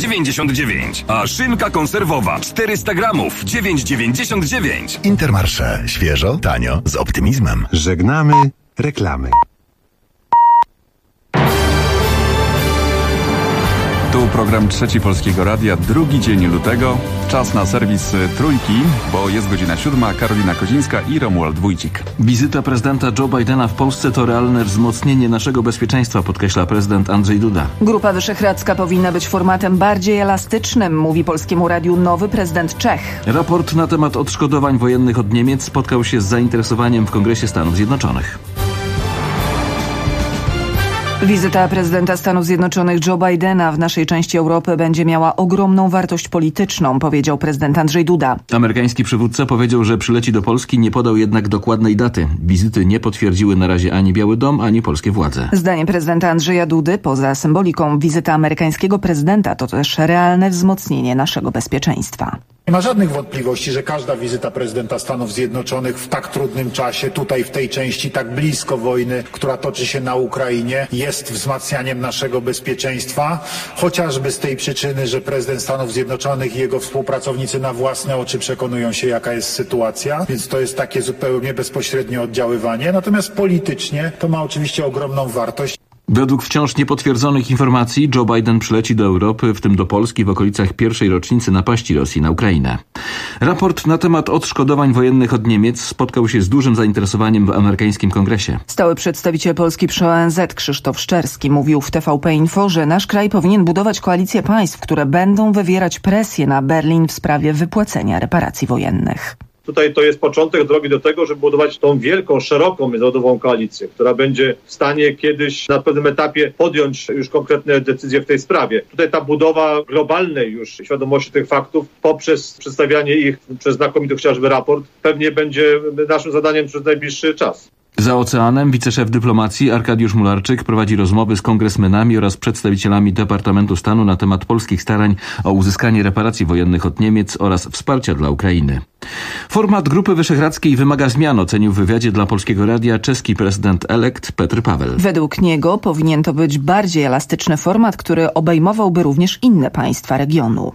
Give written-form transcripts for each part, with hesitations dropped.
9,99, a szynka konserwowa 400 gramów 9,99. Intermarché. Świeżo, tanio, z optymizmem. Żegnamy reklamy. Tu program Trzeci Polskiego Radia, drugi dzień lutego. Czas na serwis Trójki, bo jest godzina 7. Karolina Kozińska i Romuald Wójcik. Wizyta prezydenta Joe Bidena w Polsce to realne wzmocnienie naszego bezpieczeństwa, podkreśla prezydent Andrzej Duda. Grupa Wyszehradzka powinna być formatem bardziej elastycznym, mówi Polskiemu Radiu nowy prezydent Czech. Raport na temat odszkodowań wojennych od Niemiec spotkał się z zainteresowaniem w Kongresie Stanów Zjednoczonych. Wizyta prezydenta Stanów Zjednoczonych Joe Bidena w naszej części Europy będzie miała ogromną wartość polityczną, powiedział prezydent Andrzej Duda. Amerykański przywódca powiedział, że przyleci do Polski, nie podał jednak dokładnej daty. Wizyty nie potwierdziły na razie ani Biały Dom, ani polskie władze. Zdaniem prezydenta Andrzeja Dudy, poza symboliką, wizyta amerykańskiego prezydenta to też realne wzmocnienie naszego bezpieczeństwa. Nie ma żadnych wątpliwości, że każda wizyta prezydenta Stanów Zjednoczonych w tak trudnym czasie, tutaj w tej części tak blisko wojny, która toczy się na Ukrainie, jest wzmacnianiem naszego bezpieczeństwa, chociażby z tej przyczyny, że prezydent Stanów Zjednoczonych i jego współpracownicy na własne oczy przekonują się, jaka jest sytuacja, więc to jest takie zupełnie bezpośrednie oddziaływanie. Natomiast politycznie to ma oczywiście ogromną wartość. Według wciąż niepotwierdzonych informacji Joe Biden przyleci do Europy, w tym do Polski, w okolicach pierwszej rocznicy napaści Rosji na Ukrainę. Raport na temat odszkodowań wojennych od Niemiec spotkał się z dużym zainteresowaniem w amerykańskim kongresie. Stały przedstawiciel Polski przy ONZ Krzysztof Szczerski mówił w TVP Info, że nasz kraj powinien budować koalicję państw, które będą wywierać presję na Berlin w sprawie wypłacenia reparacji wojennych. Tutaj to jest początek drogi do tego, żeby budować tą wielką, szeroką międzynarodową koalicję, która będzie w stanie kiedyś na pewnym etapie podjąć już konkretne decyzje w tej sprawie. Tutaj ta budowa globalnej już świadomości tych faktów poprzez przedstawianie ich przez znakomity chociażby raport pewnie będzie naszym zadaniem przez najbliższy czas. Za oceanem wiceszef dyplomacji Arkadiusz Mularczyk prowadzi rozmowy z kongresmenami oraz przedstawicielami Departamentu Stanu na temat polskich starań o uzyskanie reparacji wojennych od Niemiec oraz wsparcia dla Ukrainy. Format Grupy Wyszehradzkiej wymaga zmian, ocenił w wywiadzie dla Polskiego Radia czeski prezydent-elekt Petr Paweł. Według niego powinien to być bardziej elastyczny format, który obejmowałby również inne państwa regionu.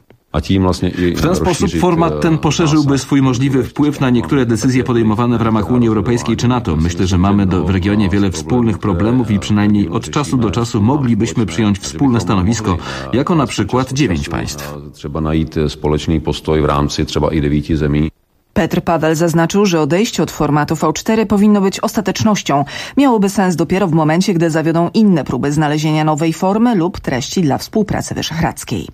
W ten sposób format ten poszerzyłby swój możliwy wpływ na niektóre decyzje podejmowane w ramach Unii Europejskiej czy NATO. Myślę, że mamy w regionie wiele wspólnych problemów i przynajmniej od czasu do czasu moglibyśmy przyjąć wspólne stanowisko, jako na przykład 9 państw. Trzeba najít společný postoj v rámci třeba i 9 zemí. Petr Paweł zaznaczył, że odejście od formatu V4 powinno być ostatecznością. Miałoby sens dopiero w momencie, gdy zawiodą inne próby znalezienia nowej formy lub treści dla współpracy wyszehradzkiej.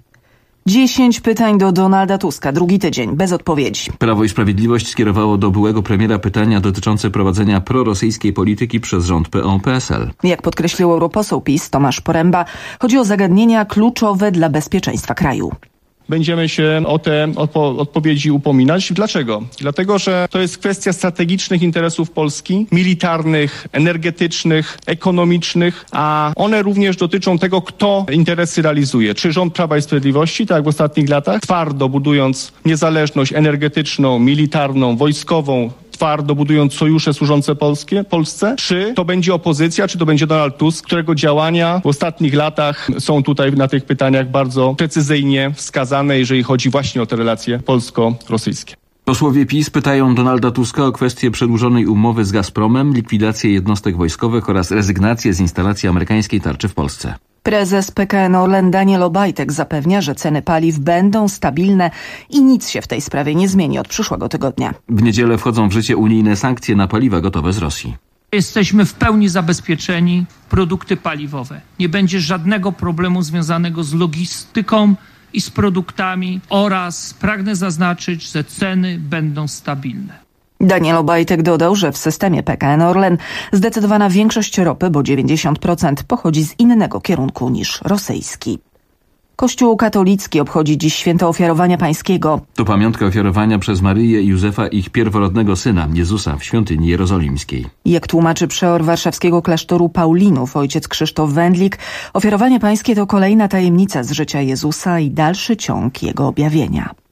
10 pytań do Donalda Tuska. Drugi tydzień bez odpowiedzi. Prawo i Sprawiedliwość skierowało do byłego premiera pytania dotyczące prowadzenia prorosyjskiej polityki przez rząd PO-PSL. Jak podkreślił europoseł PiS Tomasz Poręba, chodzi o zagadnienia kluczowe dla bezpieczeństwa kraju. Będziemy się o te odpowiedzi upominać. Dlaczego? Dlatego, że to jest kwestia strategicznych interesów Polski, militarnych, energetycznych, ekonomicznych, a one również dotyczą tego, kto interesy realizuje. Czy rząd Prawa i Sprawiedliwości, tak jak w ostatnich latach, twardo budując niezależność energetyczną, militarną, wojskową, twardo budując sojusze służące Polsce, czy to będzie opozycja, czy to będzie Donald Tusk, którego działania w ostatnich latach są tutaj na tych pytaniach bardzo precyzyjnie wskazane, jeżeli chodzi właśnie o te relacje polsko-rosyjskie. Posłowie PiS pytają Donalda Tuska o kwestię przedłużonej umowy z Gazpromem, likwidację jednostek wojskowych oraz rezygnację z instalacji amerykańskiej tarczy w Polsce. Prezes PKN Orlen Daniel Obajtek zapewnia, że ceny paliw będą stabilne i nic się w tej sprawie nie zmieni od przyszłego tygodnia. W niedzielę wchodzą w życie unijne sankcje na paliwa gotowe z Rosji. Jesteśmy w pełni zabezpieczeni produkty paliwowe. Nie będzie żadnego problemu związanego z logistyką i z produktami oraz pragnę zaznaczyć, że ceny będą stabilne. Daniel Obajtek dodał, że w systemie PKN Orlen zdecydowana większość ropy, bo 90%, pochodzi z innego kierunku niż rosyjski. Kościół katolicki obchodzi dziś święto Ofiarowania Pańskiego. To pamiątka ofiarowania przez Maryję i Józefa ich pierworodnego syna, Jezusa, w świątyni jerozolimskiej. Jak tłumaczy przeor warszawskiego klasztoru Paulinów, ojciec Krzysztof Wędlik, ofiarowanie pańskie to kolejna tajemnica z życia Jezusa i dalszy ciąg jego objawienia.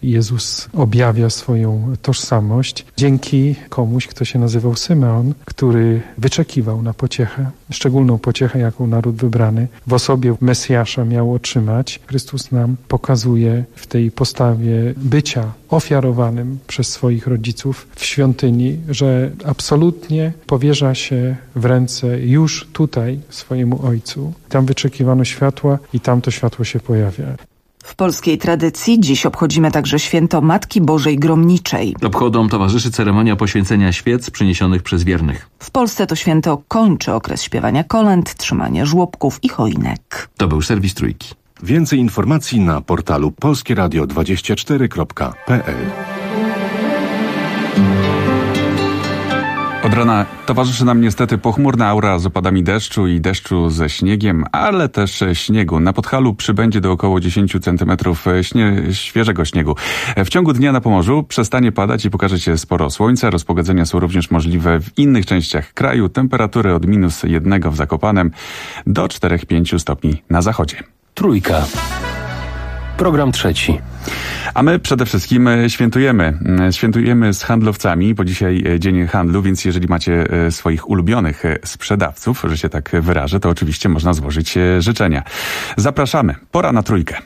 Jezus objawia swoją tożsamość dzięki komuś, kto się nazywał Symeon, który wyczekiwał na pociechę, szczególną pociechę, jaką naród wybrany w osobie Mesjasza miał otrzymać. Chrystus nam pokazuje w tej postawie bycia ofiarowanym przez swoich rodziców w świątyni, że absolutnie powierza się w ręce już tutaj swojemu Ojcu. Tam wyczekiwano światła i tam to światło się pojawia. W polskiej tradycji dziś obchodzimy także święto Matki Bożej Gromniczej. Obchodom towarzyszy ceremonia poświęcenia świec przyniesionych przez wiernych. W Polsce to święto kończy okres śpiewania kolęd, trzymania żłobków i choinek. To był serwis Trójki. Więcej informacji na portalu polskieradio24.pl. Od rana towarzyszy nam niestety pochmurna aura z opadami deszczu i deszczu ze śniegiem, ale też śniegu. Na Podhalu przybędzie do około 10 cm świeżego śniegu. W ciągu dnia na Pomorzu przestanie padać i pokaże się sporo słońca. Rozpogodzenia są również możliwe w innych częściach kraju. Temperatury od -1 w Zakopanem do 4-5 stopni na zachodzie. Trójka. Program trzeci. A my przede wszystkim świętujemy. Świętujemy z handlowcami, bo dzisiaj Dzień Handlu, więc jeżeli macie swoich ulubionych sprzedawców, że się tak wyrażę, to oczywiście można złożyć życzenia. Zapraszamy. Pora na Trójkę.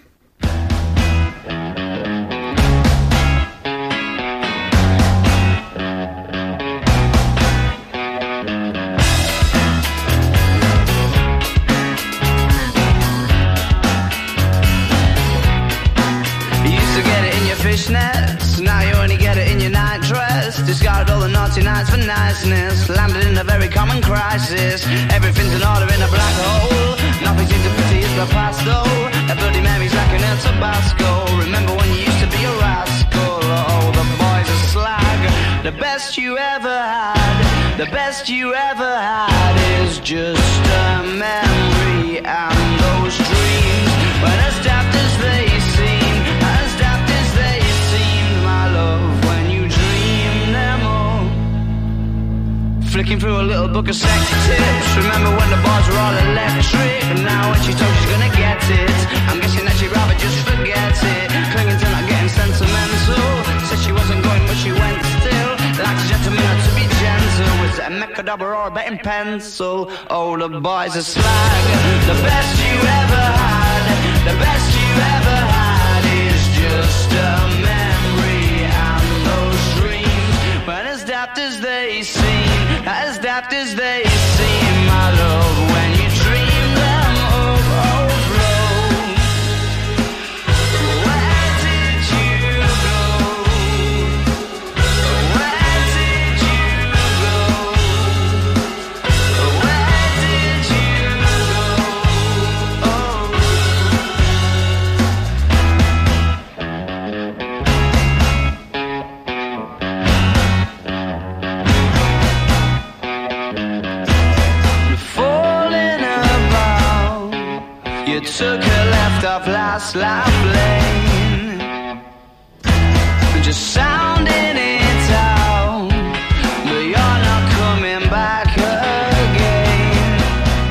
Now you only get it in your night dress. Discarded all the naughty nights for niceness. Landed in a very common crisis. Everything's in order in a black hole. Nothing seems to pity is the past though. A Bloody Mary's like an El Tabasco. Remember when you used to be a rascal? Oh, the boys are slag. The best you ever had. The best you ever had is just a memory. And those dreams, when as daft as they seem, as daft as they seemed, my love, when you dream them all. Flicking through a little book of sex tips. Remember when the bars were all electric? And now when she told she's gonna get it, I'm guessing that she'd rather just forget it. Clinging to not getting sentimental. Said she wasn't going but she went still. Like a gentleman had to be gentle. Was it a Mechadabra or a betting pencil? Oh, the boys are slag. The best you ever had, the best you ever had is just a memory. And those dreams, when as daft as they seem, as daft as they seem, my love, when you dream them overflow. Where did you go? Where did you go? Where did you go? Falling about, you took a left off last life lane, just sounding it out, but you're not coming back again.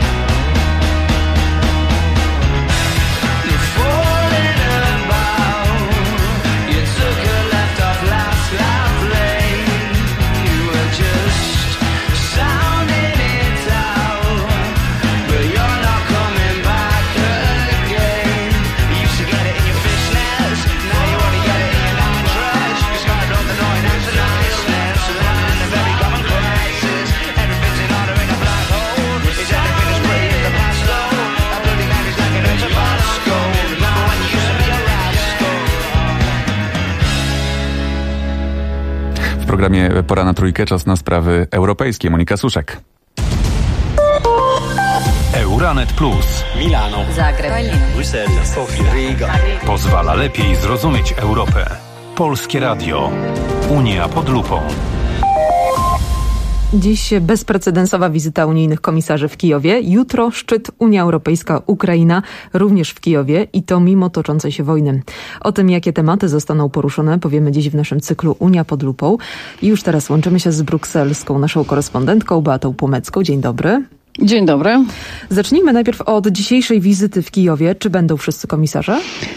You're falling about, you took a left off last life lane, you were just sounding it out, but you're not coming back again. You used to get it in your fishnets, now you only get it in your night dress. You started on the noise and the niceness, landing in a very common crisis. Everything's in order in a black hole. Is everything as pretty as the past though? A Bloody Mary's like an El Tabasco. Remember when you used to be a rascal? W programie Pora na Trójkę czas na sprawy europejskie. Monika Suszek. Euranet Plus. Milano, Zagreb, Bruksela, Sofia, Riga. Pozwala lepiej zrozumieć Europę. Polskie Radio. Unia pod lupą. Dziś bezprecedensowa wizyta unijnych komisarzy w Kijowie. Jutro szczyt Unia Europejska-Ukraina również w Kijowie i to mimo toczącej się wojny. O tym, jakie tematy zostaną poruszone, powiemy dziś w naszym cyklu Unia pod lupą. I już teraz łączymy się z brukselską naszą korespondentką Beatą Płomecką. Dzień dobry. Dzień dobry. Zacznijmy najpierw od dzisiejszej wizyty w Kijowie. Czy będą wszyscy komisarze?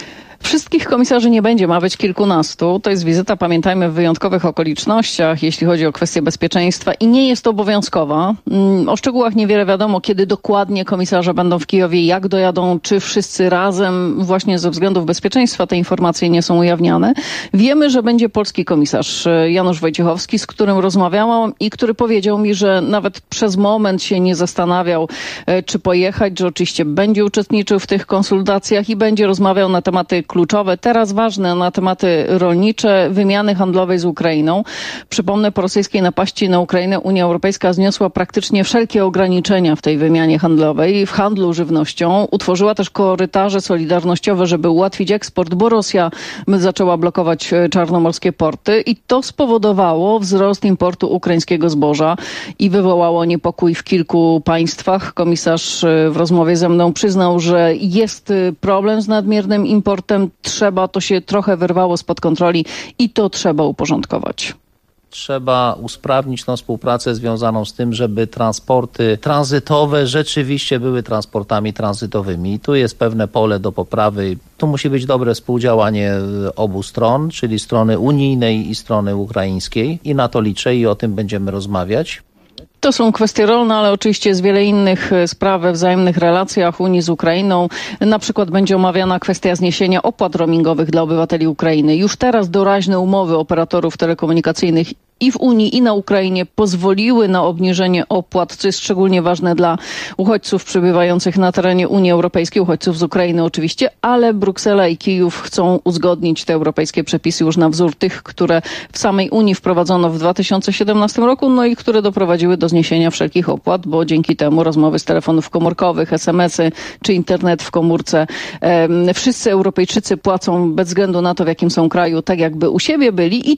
Wszystkich komisarzy nie będzie, ma być kilkunastu. To jest wizyta, pamiętajmy, w wyjątkowych okolicznościach, jeśli chodzi o kwestie bezpieczeństwa i nie jest obowiązkowa. O szczegółach niewiele wiadomo, kiedy dokładnie komisarze będą w Kijowie, jak dojadą, czy wszyscy razem. Właśnie ze względów bezpieczeństwa te informacje nie są ujawniane. Wiemy, że będzie polski komisarz Janusz Wojciechowski, z którym rozmawiałam i który powiedział mi, że nawet przez moment się nie zastanawiał, czy pojechać, że oczywiście będzie uczestniczył w tych konsultacjach i będzie rozmawiał na tematy kluczowe, teraz ważne, na tematy rolnicze, wymiany handlowej z Ukrainą. Przypomnę, po rosyjskiej napaści na Ukrainę Unia Europejska zniosła praktycznie wszelkie ograniczenia w tej wymianie handlowej, w handlu żywnością. Utworzyła też korytarze solidarnościowe, żeby ułatwić eksport, bo Rosja zaczęła blokować czarnomorskie porty i to spowodowało wzrost importu ukraińskiego zboża i wywołało niepokój w kilku państwach. Komisarz w rozmowie ze mną przyznał, że jest problem z nadmiernym importem. To się trochę wyrwało spod kontroli i to trzeba uporządkować. Trzeba usprawnić tą współpracę związaną z tym, żeby transporty tranzytowe rzeczywiście były transportami tranzytowymi. Tu jest pewne pole do poprawy. Tu musi być dobre współdziałanie obu stron, czyli strony unijnej i strony ukraińskiej. I na to liczę i o tym będziemy rozmawiać. To są kwestie rolne, ale oczywiście jest wiele innych spraw we wzajemnych relacjach Unii z Ukrainą. Na przykład będzie omawiana kwestia zniesienia opłat roamingowych dla obywateli Ukrainy. Już teraz doraźne umowy operatorów telekomunikacyjnych i w Unii, i na Ukrainie pozwoliły na obniżenie opłat, co jest szczególnie ważne dla uchodźców przebywających na terenie Unii Europejskiej, uchodźców z Ukrainy oczywiście, ale Bruksela i Kijów chcą uzgodnić te europejskie przepisy już na wzór tych, które w samej Unii wprowadzono w 2017 roku, no i które doprowadziły do zniesienia wszelkich opłat, bo dzięki temu rozmowy z telefonów komórkowych, SMS-y czy internet w komórce, wszyscy Europejczycy płacą bez względu na to, w jakim są kraju, tak jakby u siebie byli i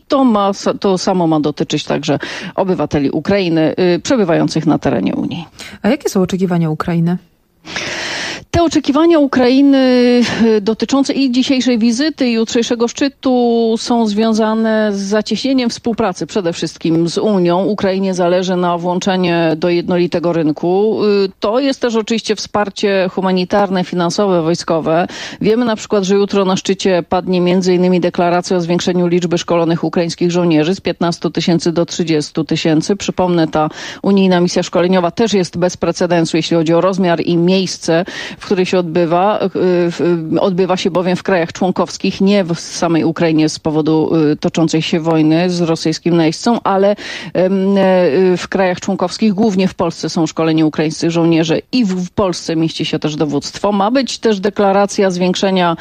to samo ma dotyczyć także obywateli Ukrainy przebywających na terenie Unii. A jakie są oczekiwania Ukrainy? Te oczekiwania Ukrainy dotyczące i dzisiejszej wizyty, i jutrzejszego szczytu są związane z zacieśnieniem współpracy przede wszystkim z Unią. Ukrainie zależy na włączenie do jednolitego rynku. To jest też oczywiście wsparcie humanitarne, finansowe, wojskowe. Wiemy na przykład, że jutro na szczycie padnie m.in. deklaracja o zwiększeniu liczby szkolonych ukraińskich żołnierzy z 15 000 do 30 000. Przypomnę, ta unijna misja szkoleniowa też jest bez precedensu, jeśli chodzi o rozmiar i miejsce, w której się odbywa się bowiem w krajach członkowskich, nie w samej Ukrainie z powodu toczącej się wojny z rosyjskim najeźdźcą, ale w krajach członkowskich, głównie w Polsce są szkoleni ukraińscy żołnierze i w Polsce mieści się też dowództwo. Ma być też deklaracja zwiększenia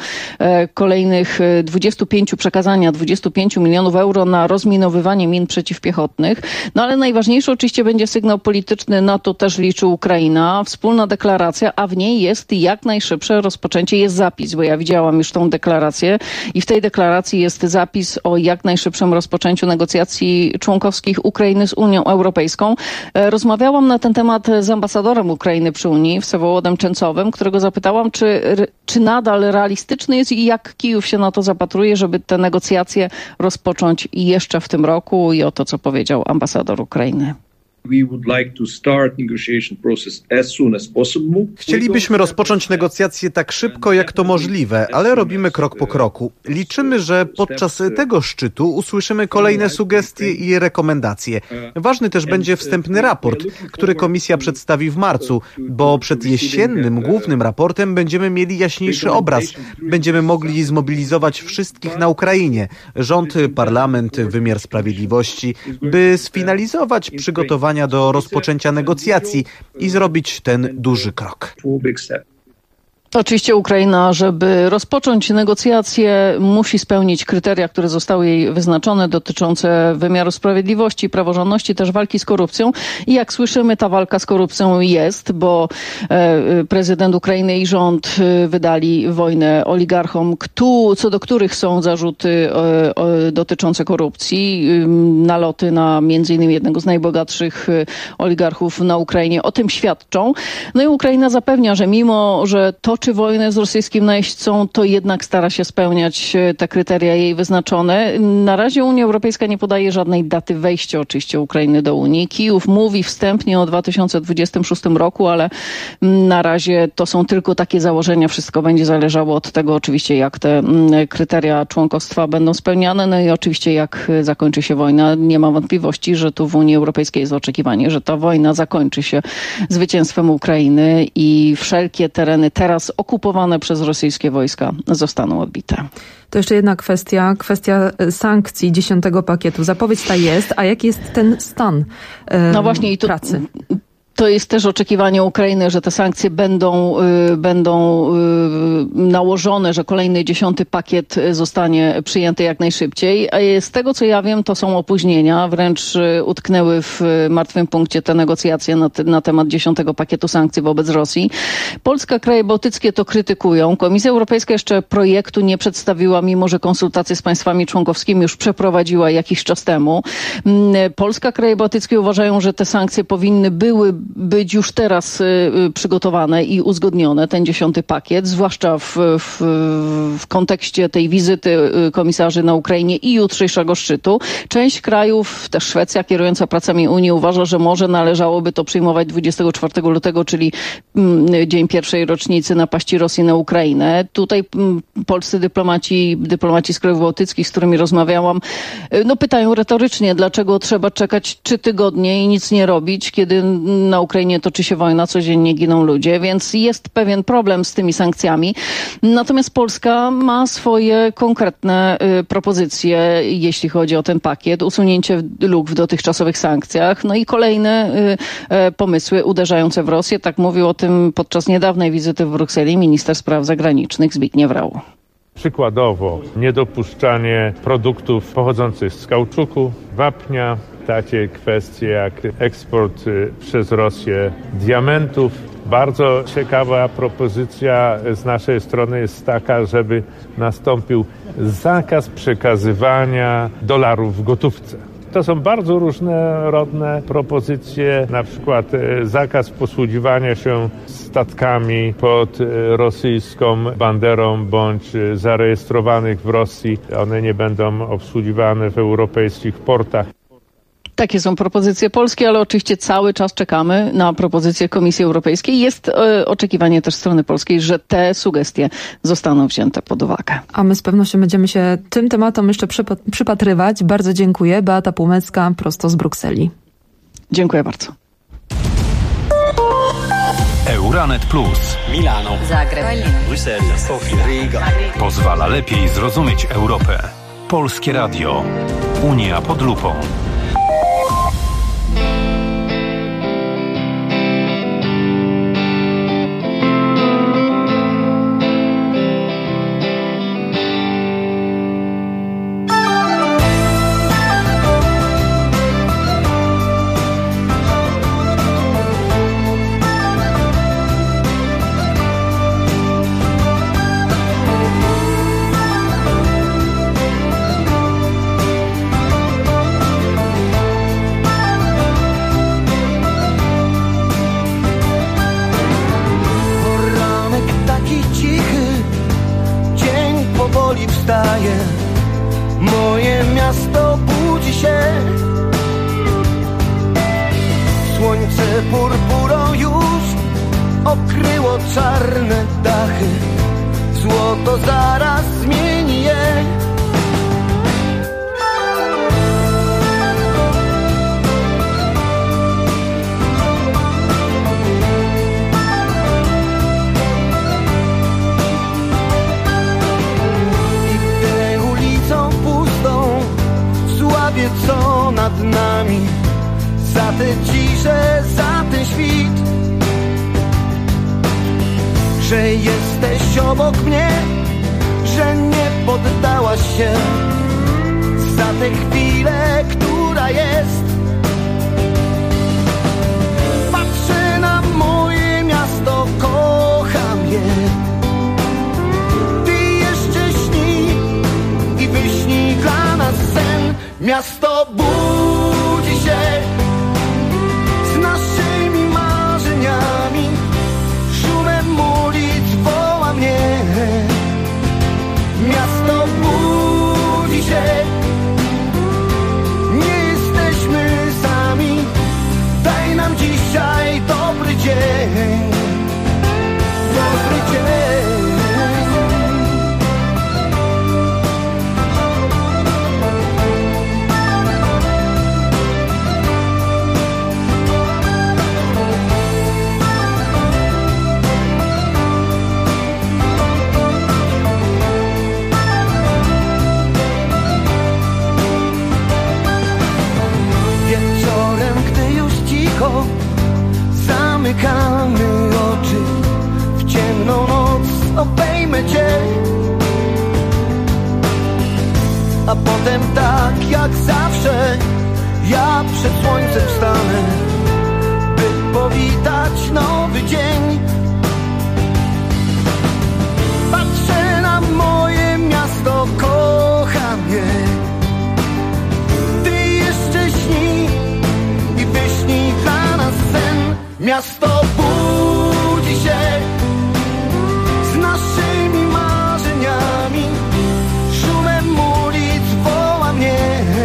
przekazania 25 milionów euro na rozminowywanie min przeciwpiechotnych. No ale najważniejszy oczywiście będzie sygnał polityczny, na to też liczy Ukraina. Wspólna deklaracja, a w niej jest jak najszybsze rozpoczęcie, jest zapis, bo ja widziałam już tą deklarację i w tej deklaracji jest zapis o jak najszybszym rozpoczęciu negocjacji członkowskich Ukrainy z Unią Europejską. Rozmawiałam na ten temat z ambasadorem Ukrainy przy Unii, Wsewolodem Czencowym, którego zapytałam, czy nadal realistyczny jest i jak Kijów się na to zapatruje, żeby te negocjacje rozpocząć jeszcze w tym roku, i oto co powiedział ambasador Ukrainy. Chcielibyśmy rozpocząć negocjacje tak szybko, jak to możliwe, ale robimy krok po kroku. Liczymy, że podczas tego szczytu usłyszymy kolejne sugestie i rekomendacje. Ważny też będzie wstępny raport, który Komisja przedstawi w marcu, bo przed jesiennym głównym raportem będziemy mieli jaśniejszy obraz. Będziemy mogli zmobilizować wszystkich na Ukrainie, rząd, parlament, wymiar sprawiedliwości, by sfinalizować przygotowania do rozpoczęcia negocjacji i zrobić ten duży krok. Oczywiście Ukraina, żeby rozpocząć negocjacje, musi spełnić kryteria, które zostały jej wyznaczone, dotyczące wymiaru sprawiedliwości, praworządności, też walki z korupcją. I jak słyszymy, ta walka z korupcją jest, bo prezydent Ukrainy i rząd wydali wojnę oligarchom, co do których są zarzuty dotyczące korupcji, naloty na między innymi jednego z najbogatszych oligarchów na Ukrainie o tym świadczą. No i Ukraina zapewnia, że mimo, że toczy toczy wojnę z rosyjskim najeźdźcą, to jednak stara się spełniać te kryteria jej wyznaczone. Na razie Unia Europejska nie podaje żadnej daty wejścia oczywiście Ukrainy do Unii. Kijów mówi wstępnie o 2026 roku, ale na razie to są tylko takie założenia. Wszystko będzie zależało od tego oczywiście, jak te kryteria członkostwa będą spełniane, no i oczywiście jak zakończy się wojna. Nie ma wątpliwości, że tu w Unii Europejskiej jest oczekiwanie, że ta wojna zakończy się zwycięstwem Ukrainy i wszelkie tereny teraz okupowane przez rosyjskie wojska zostaną odbite. To jeszcze jedna kwestia sankcji 10. pakietu. Zapowiedź ta jest, a jaki jest ten stan no właśnie, i pracy? To jest też oczekiwanie Ukrainy, że te sankcje będą nałożone, że kolejny 10. pakiet zostanie przyjęty jak najszybciej. Z tego co ja wiem, to są opóźnienia, wręcz utknęły w martwym punkcie te negocjacje na temat 10. pakietu sankcji wobec Rosji. Polska, kraje bałtyckie to krytykują. Komisja Europejska jeszcze projektu nie przedstawiła, mimo że konsultacje z państwami członkowskimi już przeprowadziła jakiś czas temu. Polska, kraje bałtyckie uważają, że te sankcje powinny być już teraz przygotowane i uzgodnione, ten 10. pakiet, zwłaszcza w kontekście tej wizyty komisarzy na Ukrainie i jutrzejszego szczytu. Część krajów, też Szwecja kierująca pracami Unii, uważa, że może należałoby to przyjmować 24 lutego, czyli dzień pierwszej rocznicy napaści Rosji na Ukrainę. Tutaj polscy dyplomaci z krajów bałtyckich, z którymi rozmawiałam, pytają retorycznie, dlaczego trzeba czekać 3 tygodnie i nic nie robić, kiedy na Ukrainie toczy się wojna, codziennie giną ludzie, więc jest pewien problem z tymi sankcjami. Natomiast Polska ma swoje konkretne propozycje, jeśli chodzi o ten pakiet, usunięcie luk w dotychczasowych sankcjach, no i kolejne pomysły uderzające w Rosję. Tak mówił o tym podczas niedawnej wizyty w Brukseli minister spraw zagranicznych Zbigniew Rau. Przykładowo niedopuszczanie produktów pochodzących z kauczuku, wapnia, takie kwestie jak eksport przez Rosję diamentów. Bardzo ciekawa propozycja z naszej strony jest taka, żeby nastąpił zakaz przekazywania dolarów w gotówce. To są bardzo różnorodne propozycje, na przykład zakaz posługiwania się statkami pod rosyjską banderą bądź zarejestrowanych w Rosji. One nie będą obsługiwane w europejskich portach. Takie są propozycje polskie, ale oczywiście cały czas czekamy na propozycje Komisji Europejskiej. Jest oczekiwanie też strony polskiej, że te sugestie zostaną wzięte pod uwagę. A my z pewnością będziemy się tym tematom jeszcze przypatrywać. Bardzo dziękuję. Beata Półmecka, prosto z Brukseli. Dziękuję bardzo. Euranet Plus. Milano. Zagreb. Bruksela. Sofia. Riga. Pozwala lepiej zrozumieć Europę. Polskie Radio. Unia pod lupą. Moje miasto budzi się. Słońce purpurą już okryło czarne dachy. Złoto zaraz zmieni je. Co nad nami, za tę ciszę, za ten świt, że jesteś obok mnie, że nie poddałaś się, za tę chwilę, która jest. Patrzę na moje miasto, kocham je. Ty jeszcze śnij i wyśnij dla nas sen. Miasto budzi się z naszymi marzeniami, szumem ulic woła. potem tak jak zawsze ja przed słońcem stanę, by powitać nowy dzień. Patrzę na moje miasto, kocham je. Ty jeszcze śnij i wyśnij dla nas sen. Miasto budzi się z naszymi marzeniami, szumem ulic woła mnie.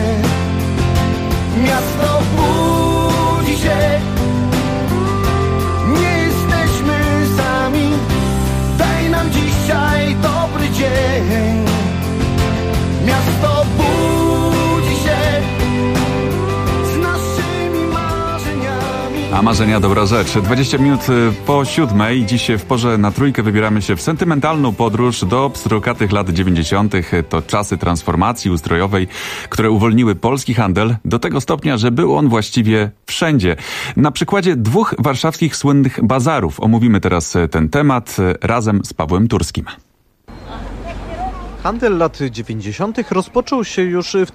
Miasto budzi się, nie jesteśmy sami. Daj nam dzisiaj dobry dzień. Miasto budzi się z naszymi marzeniami. A marzenia dobra rzecz. 20 minut po 7. Dziś w porze na trójkę wybieramy się w sentymentalną podróż do pstrokatych lat 90. To czasy transformacji ustrojowej, które uwolniły polski handel do tego stopnia, że był on właściwie wszędzie. Na przykładzie 2 warszawskich słynnych bazarów omówimy teraz ten temat razem z Pawłem Turskim. Handel lat 90. rozpoczął się już w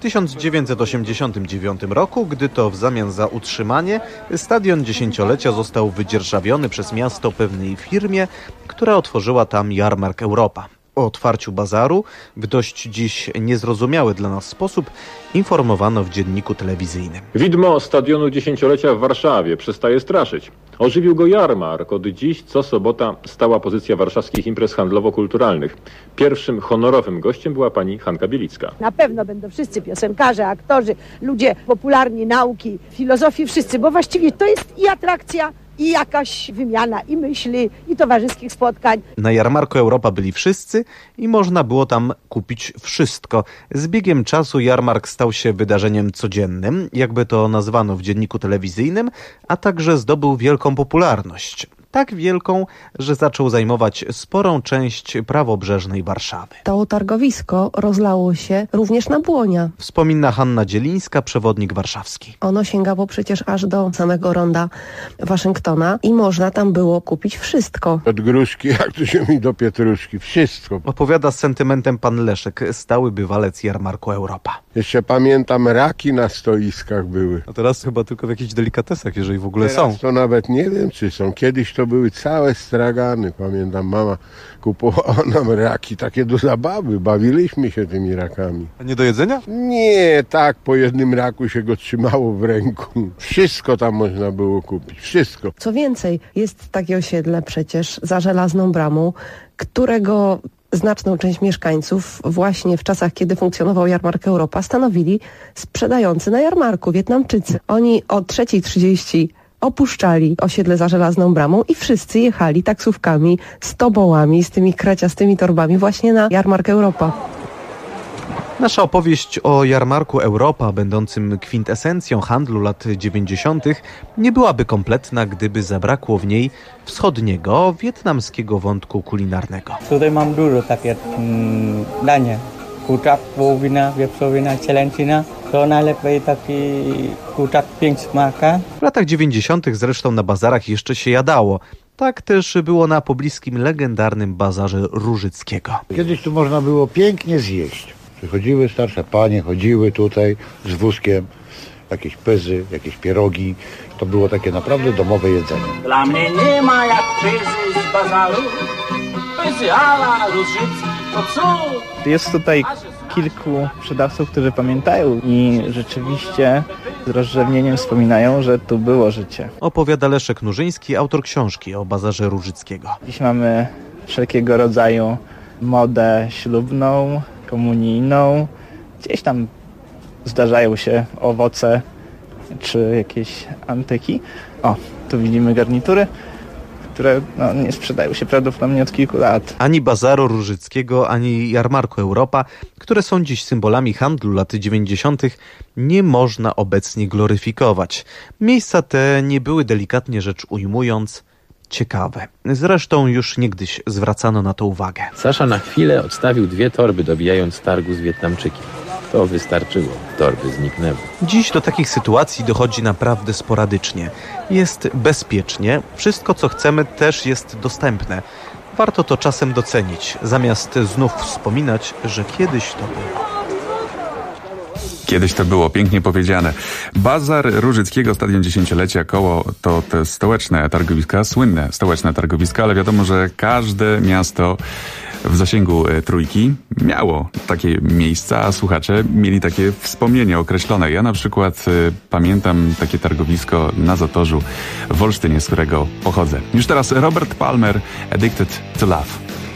1989 roku, gdy to w zamian za utrzymanie stadion 10-lecia został wydzierżawiony przez miasto pewnej firmie, która otworzyła tam Jarmark Europa. O otwarciu bazaru w dość dziś niezrozumiały dla nas sposób informowano w dzienniku telewizyjnym. Widmo stadionu 10-lecia w Warszawie przestaje straszyć. Ożywił go jarmark. Od dziś co sobota stała pozycja warszawskich imprez handlowo-kulturalnych. Pierwszym honorowym gościem była pani Hanka Bielicka. Na pewno będą wszyscy piosenkarze, aktorzy, ludzie popularni, nauki, filozofii, wszyscy, bo właściwie to jest i atrakcja, i jakaś wymiana i myśli, i towarzyskich spotkań. Na Jarmarku Europa byli wszyscy i można było tam kupić wszystko. Z biegiem czasu jarmark stał się wydarzeniem codziennym, jakby to nazwano w dzienniku telewizyjnym, a także zdobył wielką popularność. Tak wielką, że zaczął zajmować sporą część prawobrzeżnej Warszawy. To targowisko rozlało się również na Błonia. Wspomina Hanna Dzielińska, przewodnik warszawski. Ono sięgało przecież aż do samego ronda Waszyngtona i można tam było kupić wszystko. Od gruszki, jak to się mówi, do pietruszki, wszystko. Opowiada z sentymentem pan Leszek, stały bywalec Jarmarku Europa. Jeszcze pamiętam, raki na stoiskach były. A teraz chyba tylko w jakichś delikatesach, jeżeli w ogóle teraz są. To nawet nie wiem, czy są. Kiedyś to były całe stragany. Pamiętam, mama kupowała nam raki, takie do zabawy. Bawiliśmy się tymi rakami. A nie do jedzenia? Nie, tak, po jednym raku się go trzymało w ręku. Wszystko tam można było kupić, wszystko. Co więcej, jest takie osiedle przecież za Żelazną Bramą, którego znaczną część mieszkańców właśnie w czasach, kiedy funkcjonował Jarmark Europa, stanowili sprzedający na jarmarku Wietnamczycy. Oni o 3:30 opuszczali osiedle za Żelazną Bramą i wszyscy jechali taksówkami z tobołami, z tymi kraciastymi torbami właśnie na Jarmark Europa. Nasza opowieść o Jarmarku Europa, będącym kwintesencją handlu lat 90., nie byłaby kompletna, gdyby zabrakło w niej wschodniego, wietnamskiego wątku kulinarnego. Tutaj mam dużo takie dania. Kurczak, wołowina, wieprzowina, cielęcina. To najlepiej taki kurczak 5 smaka. W latach 90. zresztą na bazarach jeszcze się jadało. Tak też było na pobliskim legendarnym bazarze Różyckiego. Kiedyś tu można było pięknie zjeść. Przychodziły starsze panie, chodziły tutaj z wózkiem, jakieś pyzy, jakieś pierogi. To było takie naprawdę domowe jedzenie. Dla mnie nie ma jak pyzy z bazaru, pyzy ala Różycki, to cud. Jest tutaj kilku sprzedawców, którzy pamiętają i rzeczywiście z rozrzewnieniem wspominają, że tu było życie. Opowiada Leszek Nurzyński, autor książki o bazarze Różyckiego. Dziś mamy wszelkiego rodzaju modę ślubną, komunijną. Gdzieś tam zdarzają się owoce czy jakieś antyki. O, tu widzimy garnitury, które nie sprzedają się prawdopodobnie od kilku lat. Ani bazaru Różyckiego, ani Jarmarku Europa, które są dziś symbolami handlu lat 90., nie można obecnie gloryfikować. Miejsca te nie były, delikatnie rzecz ujmując, ciekawe. Zresztą już niegdyś zwracano na to uwagę. Sasza na chwilę odstawił 2 torby, dobijając targu z Wietnamczykiem. To wystarczyło. Torby zniknęły. Dziś do takich sytuacji dochodzi naprawdę sporadycznie. Jest bezpiecznie, wszystko co chcemy też jest dostępne. Warto to czasem docenić, zamiast znów wspominać, że kiedyś to było. Kiedyś to było pięknie powiedziane. Bazar Różyckiego, Stadion Dziesięciolecia, koło to te stołeczne targowiska, słynne stołeczne targowiska, ale wiadomo, że każde miasto w zasięgu trójki miało takie miejsca, a słuchacze mieli takie wspomnienia określone. Ja na przykład pamiętam takie targowisko na Zatorzu w Olsztynie, z którego pochodzę. Już teraz Robert Palmer, Addicted to Love.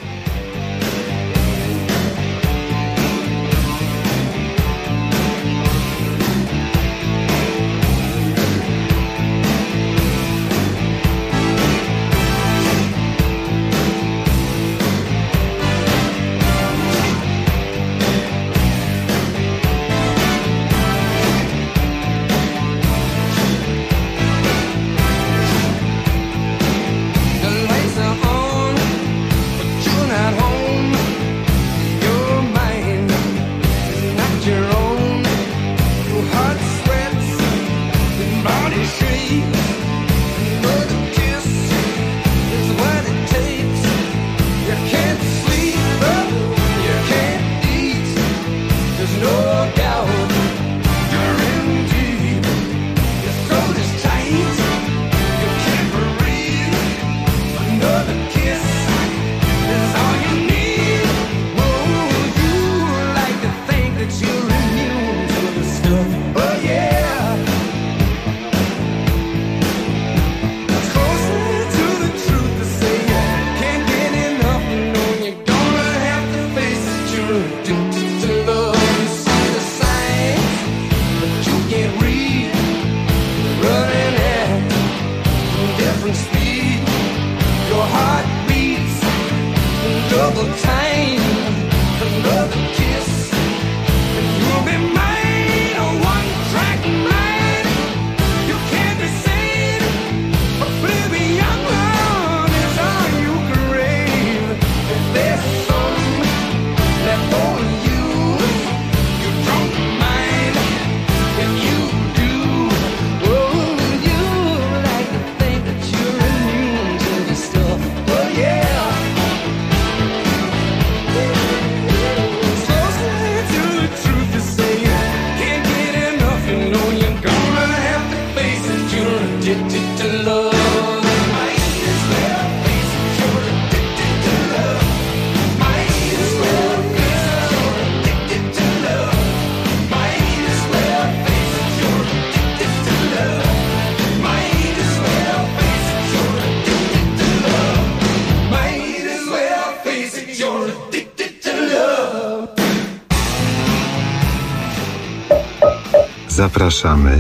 Zapraszamy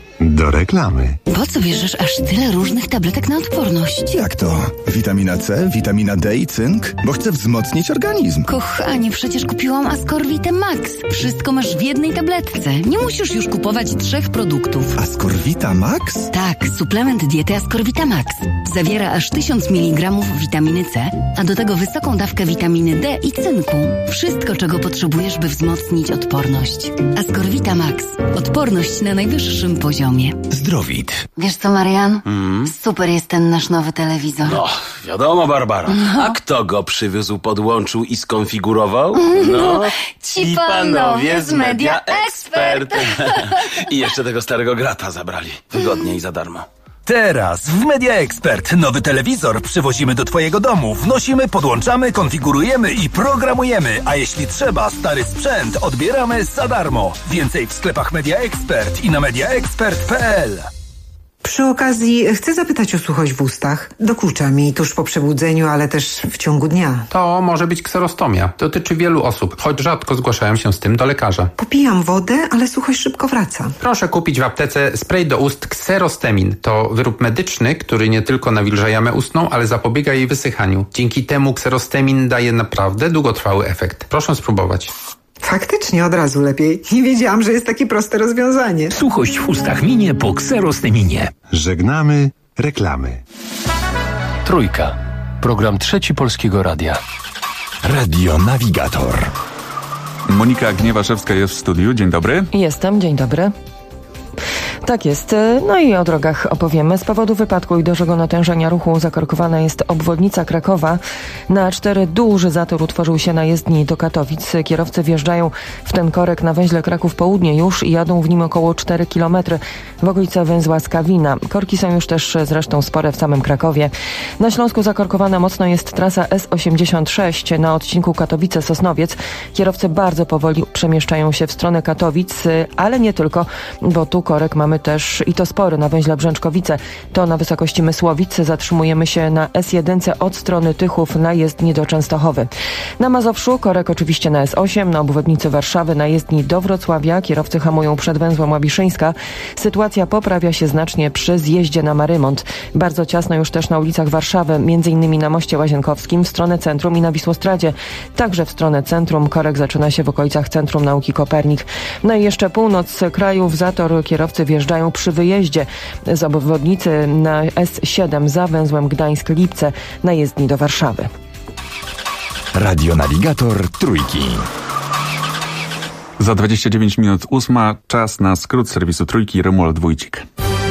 do reklamy. Po co bierzesz aż tyle różnych tabletek na odporność? Jak to? Witamina C, witamina D i cynk? Bo chcę wzmocnić organizm. Kochanie, przecież kupiłam Ascorvitę Max. Wszystko masz w jednej tabletce. Nie musisz już kupować 3 produktów. Ascorvita Max? Tak, suplement diety Ascorvita Max. Zawiera aż 1000 mg witaminy C, a do tego wysoką dawkę witaminy D i cynku. Wszystko, czego potrzebujesz, by wzmocnić odporność. Ascorvita Max. Odporność na najwyższym poziomie. Zdrowit. Wiesz co, Marian? Super jest ten nasz nowy telewizor. No, wiadomo, Barbara. A kto go przywiózł, podłączył i skonfigurował? No, ci panowie z Media Expert. I jeszcze tego starego grata zabrali. Wygodnie i za darmo. Teraz w Media Expert nowy telewizor przywozimy do twojego domu, wnosimy, podłączamy, konfigurujemy i programujemy, a jeśli trzeba, stary sprzęt odbieramy za darmo. Więcej w sklepach Media Expert i na mediaexpert.pl. Przy okazji chcę zapytać o suchość w ustach. Dokucza mi tuż po przebudzeniu, ale też w ciągu dnia. To może być kserostomia. Dotyczy wielu osób, choć rzadko zgłaszają się z tym do lekarza. Popijam wodę, ale suchość szybko wraca. Proszę kupić w aptece spray do ust Xerostemin. To wyrób medyczny, który nie tylko nawilża jamę ustną, ale zapobiega jej wysychaniu. Dzięki temu Xerostemin daje naprawdę długotrwały efekt. Proszę spróbować. Faktycznie od razu lepiej. Nie wiedziałam, że jest takie proste rozwiązanie. Suchość w ustach minie po Xerosteminie. Żegnamy reklamy. Trójka. Program Trzeci Polskiego Radia. Radio Navigator. Monika Gniewaszewska jest w studiu. Dzień dobry. Jestem, dzień dobry. Tak jest. No i o drogach opowiemy. Z powodu wypadku i dużego natężenia ruchu zakorkowana jest obwodnica Krakowa. Na A4 duży zator utworzył się na jezdni do Katowic. Kierowcy wjeżdżają w ten korek na węźle Kraków Południe już i jadą w nim około 4 km w okolice węzła Skawina. Korki są już też zresztą spore w samym Krakowie. Na Śląsku zakorkowana mocno jest trasa S86 na odcinku Katowice-Sosnowiec. Kierowcy bardzo powoli przemieszczają się w stronę Katowic, ale nie tylko, bo tu korek mamy też i to spory na węźle Brzęczkowice. To na wysokości Mysłowic. Zatrzymujemy się na S1 od strony Tychów na jezdni do Częstochowy. Na Mazowszu korek oczywiście na S8, na obwodnicy Warszawy na jezdni do Wrocławia. Kierowcy hamują przed węzłem Łabiszyńska. Sytuacja poprawia się znacznie przy zjeździe na Marymont. Bardzo ciasno już też na ulicach Warszawy, m.in. na Moście Łazienkowskim w stronę centrum i na Wisłostradzie. Także w stronę centrum korek zaczyna się w okolicach Centrum Nauki Kopernik. No i jeszcze północ kraju w zator kierowcy wjeżdżają przy wyjeździe z obwodnicy na S7 za węzłem Gdańsk-Lipce na jezdni do Warszawy. Radionawigator Trójki. Za 29 minut 8, czas na skrót serwisu Trójki. Romuald Wójcik.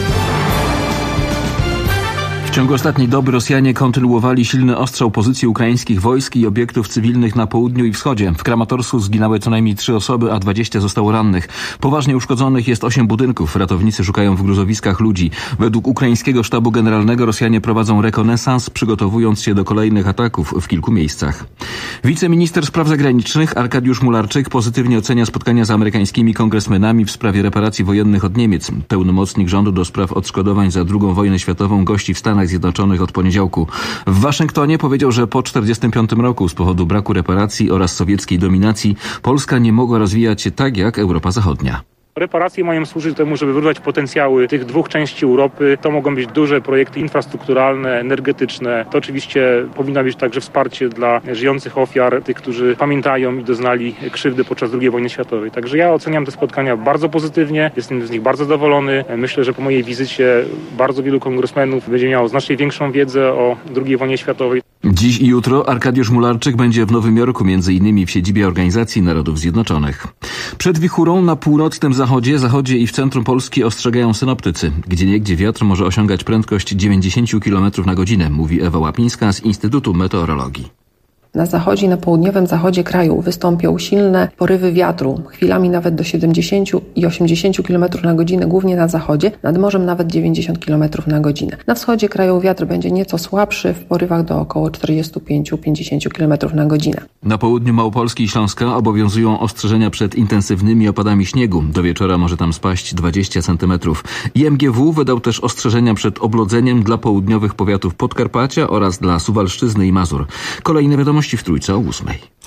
W ciągu ostatniej doby Rosjanie kontynuowali silny ostrzał pozycji ukraińskich wojsk i obiektów cywilnych na południu i wschodzie. W Kramatorsku zginęły co najmniej 3 osoby, a 20 zostało rannych. Poważnie uszkodzonych jest 8 budynków. Ratownicy szukają w gruzowiskach ludzi. Według ukraińskiego sztabu generalnego Rosjanie prowadzą rekonesans, przygotowując się do kolejnych ataków w kilku miejscach. Wiceminister spraw zagranicznych Arkadiusz Mularczyk pozytywnie ocenia spotkania z amerykańskimi kongresmenami w sprawie reparacji wojennych od Niemiec. Pełnomocnik rządu do spraw odszkodowań za II wojnę światową gości w Stanach Zjednoczonych od poniedziałku. W Waszyngtonie powiedział, że po 1945 roku z powodu braku reparacji oraz sowieckiej dominacji Polska nie mogła rozwijać się tak jak Europa Zachodnia. Reparacje mają służyć temu, żeby wyrwać potencjały tych dwóch części Europy. To mogą być duże projekty infrastrukturalne, energetyczne. To oczywiście powinno być także wsparcie dla żyjących ofiar, tych, którzy pamiętają i doznali krzywdy podczas II wojny światowej. Także ja oceniam te spotkania bardzo pozytywnie. Jestem z nich bardzo zadowolony. Myślę, że po mojej wizycie bardzo wielu kongresmenów będzie miało znacznie większą wiedzę o II wojnie światowej. Dziś i jutro Arkadiusz Mularczyk będzie w Nowym Jorku, m.in. w siedzibie Organizacji Narodów Zjednoczonych. Przed wichurą na północnym zachodzie i w centrum Polski ostrzegają synoptycy. Gdzieniegdzie wiatr może osiągać prędkość 90 km na godzinę, mówi Ewa Łapińska z Instytutu Meteorologii. Na zachodzie i na południowym zachodzie kraju wystąpią silne porywy wiatru, chwilami nawet do 70 i 80 km na godzinę, głównie na zachodzie, nad morzem nawet 90 km na godzinę. Na wschodzie kraju wiatr będzie nieco słabszy, w porywach do około 45-50 km na godzinę. Na południu Małopolski i Śląska obowiązują ostrzeżenia przed intensywnymi opadami śniegu. Do wieczora może tam spaść 20 cm. IMGW wydał też ostrzeżenia przed oblodzeniem dla południowych powiatów Podkarpacia oraz dla Suwalszczyzny i Mazur. Kolejne wiadomości w Trójce o 8.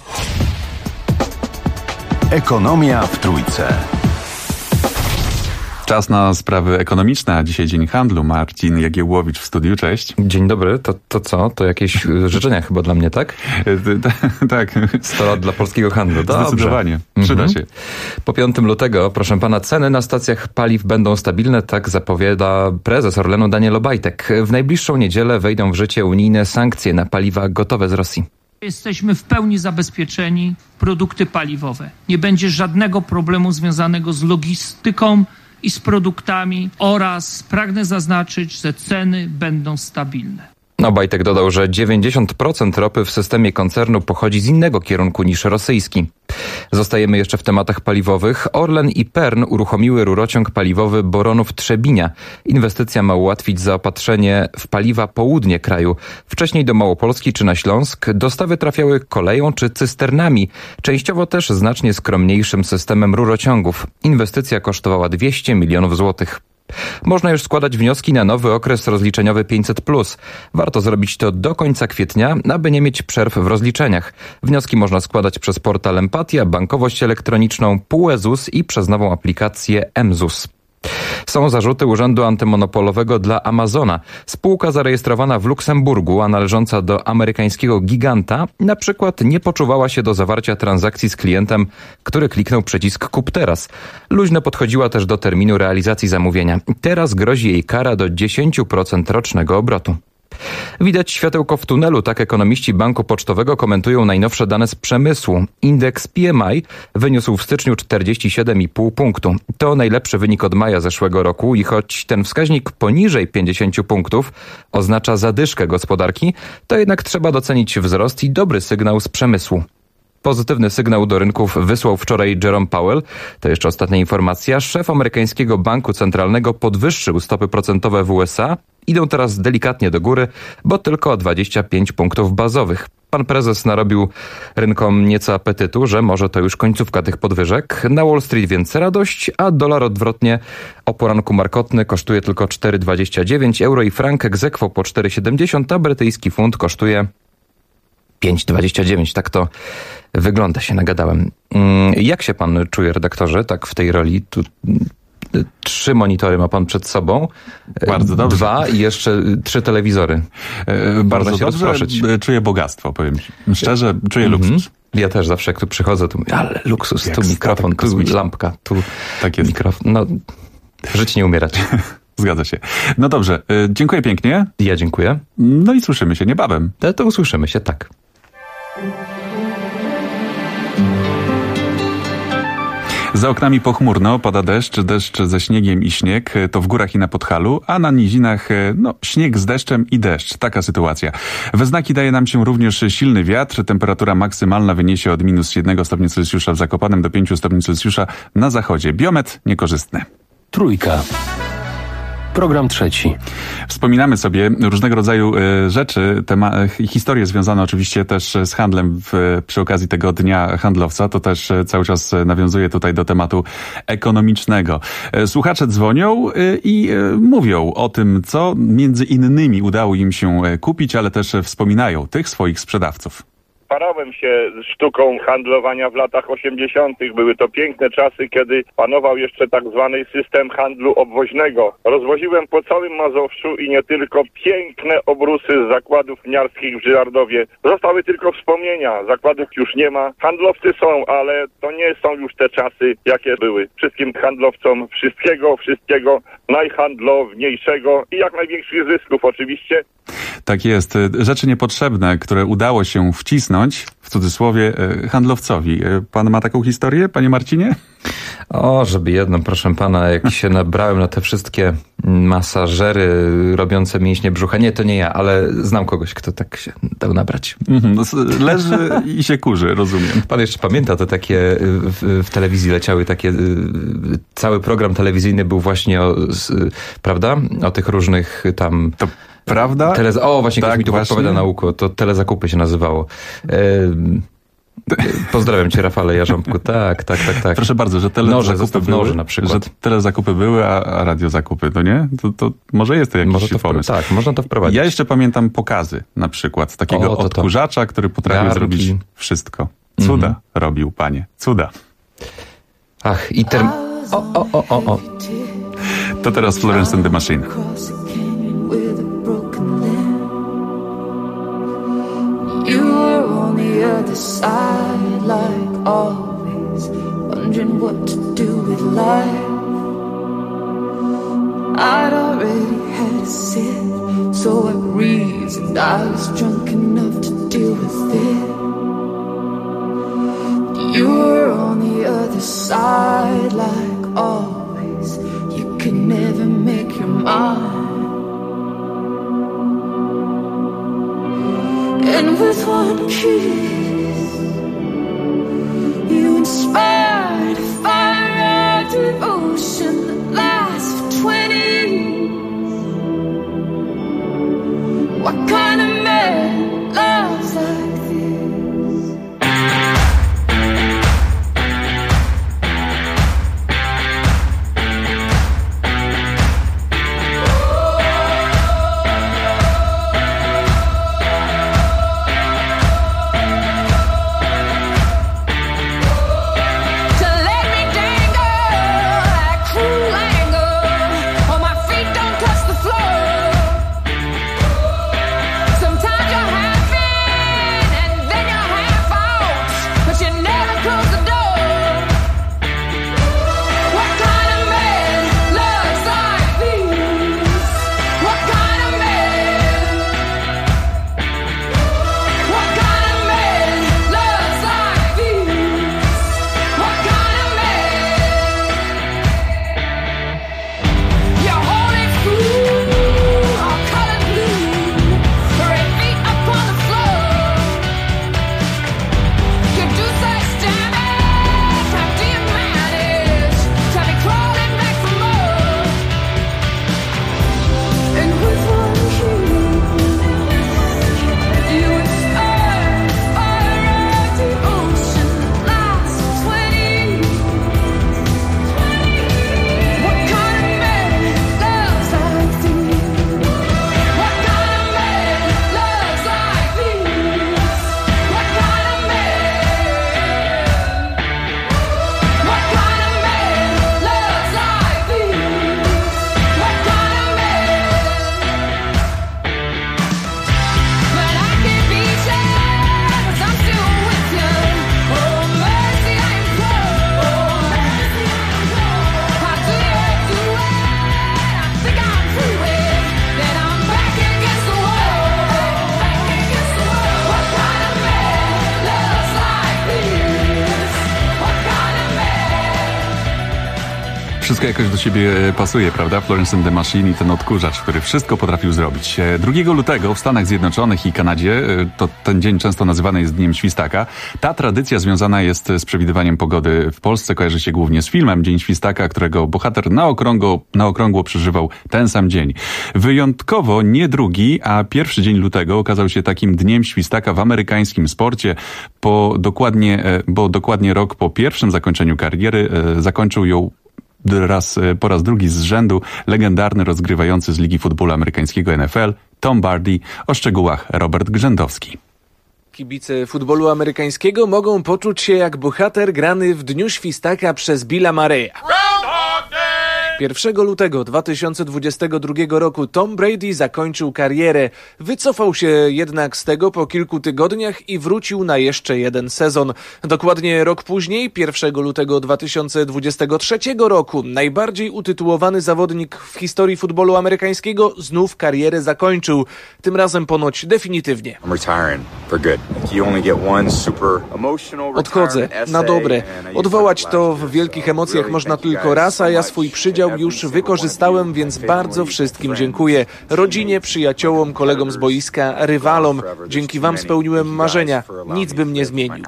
Ekonomia w Trójce. Czas na sprawy ekonomiczne, a dzisiaj Dzień Handlu. Marcin Jagiełłowicz w studiu, cześć. Dzień dobry, to co? To jakieś życzenia chyba dla mnie, tak? Tak. 100 lat dla polskiego handlu. Dobrze. Zdecydowanie, przyda się. Po 5 lutego, proszę pana, ceny na stacjach paliw będą stabilne, tak zapowiada prezes Orlenu Daniel Obajtek. W najbliższą niedzielę wejdą w życie unijne sankcje na paliwa gotowe z Rosji. Jesteśmy w pełni zabezpieczeni, produkty paliwowe. Nie będzie żadnego problemu związanego z logistyką i z produktami oraz pragnę zaznaczyć, że ceny będą stabilne. Obajtek dodał, że 90% ropy w systemie koncernu pochodzi z innego kierunku niż rosyjski. Zostajemy jeszcze w tematach paliwowych. Orlen i PERN uruchomiły rurociąg paliwowy Boronów-Trzebinia. Inwestycja ma ułatwić zaopatrzenie w paliwa południe kraju. Wcześniej do Małopolski czy na Śląsk dostawy trafiały koleją czy cysternami, częściowo też znacznie skromniejszym systemem rurociągów. Inwestycja kosztowała 200 milionów złotych. Można już składać wnioski na nowy okres rozliczeniowy 500+. Warto zrobić to do końca kwietnia, aby nie mieć przerw w rozliczeniach. Wnioski można składać przez portal Empatia, bankowość elektroniczną, PUE ZUS i przez nową aplikację mZUS. Są zarzuty Urzędu Antymonopolowego dla Amazona. Spółka zarejestrowana w Luksemburgu, a należąca do amerykańskiego giganta, na przykład nie poczuwała się do zawarcia transakcji z klientem, który kliknął przycisk kup teraz. Luźno podchodziła też do terminu realizacji zamówienia. Teraz grozi jej kara do 10% rocznego obrotu. Widać światełko w tunelu, tak ekonomiści Banku Pocztowego komentują najnowsze dane z przemysłu. Indeks PMI wyniósł w styczniu 47,5 punktu. To najlepszy wynik od maja zeszłego roku i choć ten wskaźnik poniżej 50 punktów oznacza zadyszkę gospodarki, to jednak trzeba docenić wzrost i dobry sygnał z przemysłu. Pozytywny sygnał do rynków wysłał wczoraj Jerome Powell. To jeszcze ostatnia informacja. Szef amerykańskiego banku centralnego podwyższył stopy procentowe w USA. Idą teraz delikatnie do góry, bo tylko o 25 punktów bazowych. Pan prezes narobił rynkom nieco apetytu, że może to już końcówka tych podwyżek. Na Wall Street więc radość, a dolar odwrotnie o poranku markotny kosztuje tylko 4,29, euro i frank ex aequo po 4,70, a brytyjski funt kosztuje 5,29. Tak to wygląda, się nagadałem. Jak się pan czuje, redaktorze, tak w tej roli? Tu 3 monitory ma pan przed sobą. Bardzo dobrze. 2 i jeszcze 3 telewizory. Bardzo się dobrze. Czuję bogactwo, powiem ci. Szczerze, czuję luksus. Ja też zawsze jak tu przychodzę, to mówię, ale luksus, tu mikrofon, tu lampka, tu tak jest. Mikrofon. No, żyć nie umierać. Zgadza się. No dobrze, dziękuję pięknie. Ja dziękuję. No i słyszymy się niebawem. To usłyszymy się, tak. Za oknami pochmurno, pada deszcz ze śniegiem i śnieg, to w górach i na Podhalu, a na nizinach śnieg z deszczem i deszcz. Taka sytuacja. We znaki daje nam się również silny wiatr, temperatura maksymalna wyniesie od -1 stopnia Celsjusza w Zakopanem do 5 stopni Celsjusza na zachodzie. Biometr niekorzystny. Trójka. Program trzeci. Wspominamy sobie różnego rodzaju rzeczy, historie związane oczywiście też z handlem przy okazji tego Dnia Handlowca. To też cały czas nawiązuje tutaj do tematu ekonomicznego. Słuchacze dzwonią i mówią o tym, co między innymi udało im się kupić, ale też wspominają tych swoich sprzedawców. Parałem się z sztuką handlowania w latach 80. Były to piękne czasy, kiedy panował jeszcze tak zwany system handlu obwoźnego. Rozwoziłem po całym Mazowszu i nie tylko piękne obrusy z zakładów winiarskich w Żylardowie. Zostały tylko wspomnienia. Zakładów już nie ma. Handlowcy są, ale to nie są już te czasy, jakie były. Wszystkim handlowcom wszystkiego najhandlowniejszego i jak największych zysków oczywiście. Tak jest. Rzeczy niepotrzebne, które udało się wcisnąć, w cudzysłowie, handlowcowi. Pan ma taką historię, panie Marcinie? O, żeby jedno, proszę pana, jak się nabrałem na te wszystkie masażery robiące mięśnie brzucha. Nie, to nie ja, ale znam kogoś, kto tak się dał nabrać. Leży i się kurzy, rozumiem. Pan jeszcze pamięta, to takie w telewizji leciały takie, cały program telewizyjny był właśnie prawda? O tych różnych tam... To prawda? Właśnie ktoś mi tu odpowiada na ucho. To Telezakupy się nazywało. Pozdrawiam cię, Rafale Jarząbku. Tak. Proszę bardzo, że noże na przykład. Że telezakupy były, a radiozakupy, to nie? To może jest to jakiś pomysł. Tak, można to wprowadzić. Ja jeszcze pamiętam pokazy na przykład z takiego odkurzacza, który potrafił zrobić wszystko. Cuda robił, panie. Cuda. Ach, i To teraz Florence and the Machine. You were on the other side, like always, wondering what to do with life. I'd already had a sip, so I reasoned I was drunk enough to deal with it. You were on the other side, like always, you could never make your mind. And with one kiss, you inspired a fire of devotion that lasts for 20 years. What kind of man loves like this? wszystko jakoś do siebie pasuje, prawda? Florence and the Machine i ten odkurzacz, który wszystko potrafił zrobić. 2 lutego w Stanach Zjednoczonych i Kanadzie, to ten dzień często nazywany jest Dniem Świstaka. Ta tradycja związana jest z przewidywaniem pogody w Polsce, kojarzy się głównie z filmem Dzień Świstaka, którego bohater na okrągło przeżywał ten sam dzień. Wyjątkowo nie 2, a 1 dzień lutego okazał się takim Dniem Świstaka w amerykańskim sporcie, bo dokładnie rok po pierwszym zakończeniu kariery zakończył ją po raz drugi z rzędu legendarny rozgrywający z Ligi Futbolu Amerykańskiego NFL Tom Brady. O szczegółach Robert Grzędowski. Kibice futbolu amerykańskiego mogą poczuć się jak bohater grany w Dniu Świstaka przez Billa Murraya. 1 lutego 2022 roku Tom Brady zakończył karierę. Wycofał się jednak z tego po kilku tygodniach i wrócił na jeszcze jeden sezon. Dokładnie rok później, 1 lutego 2023 roku, najbardziej utytułowany zawodnik w historii futbolu amerykańskiego znów karierę zakończył. Tym razem ponoć definitywnie. Odchodzę, na dobre. Odwołać to w wielkich emocjach można tylko raz, a ja swój przydział już wykorzystałem, więc bardzo wszystkim dziękuję. Rodzinie, przyjaciołom, kolegom z boiska, rywalom. Dzięki wam spełniłem marzenia. Nic bym nie zmienił.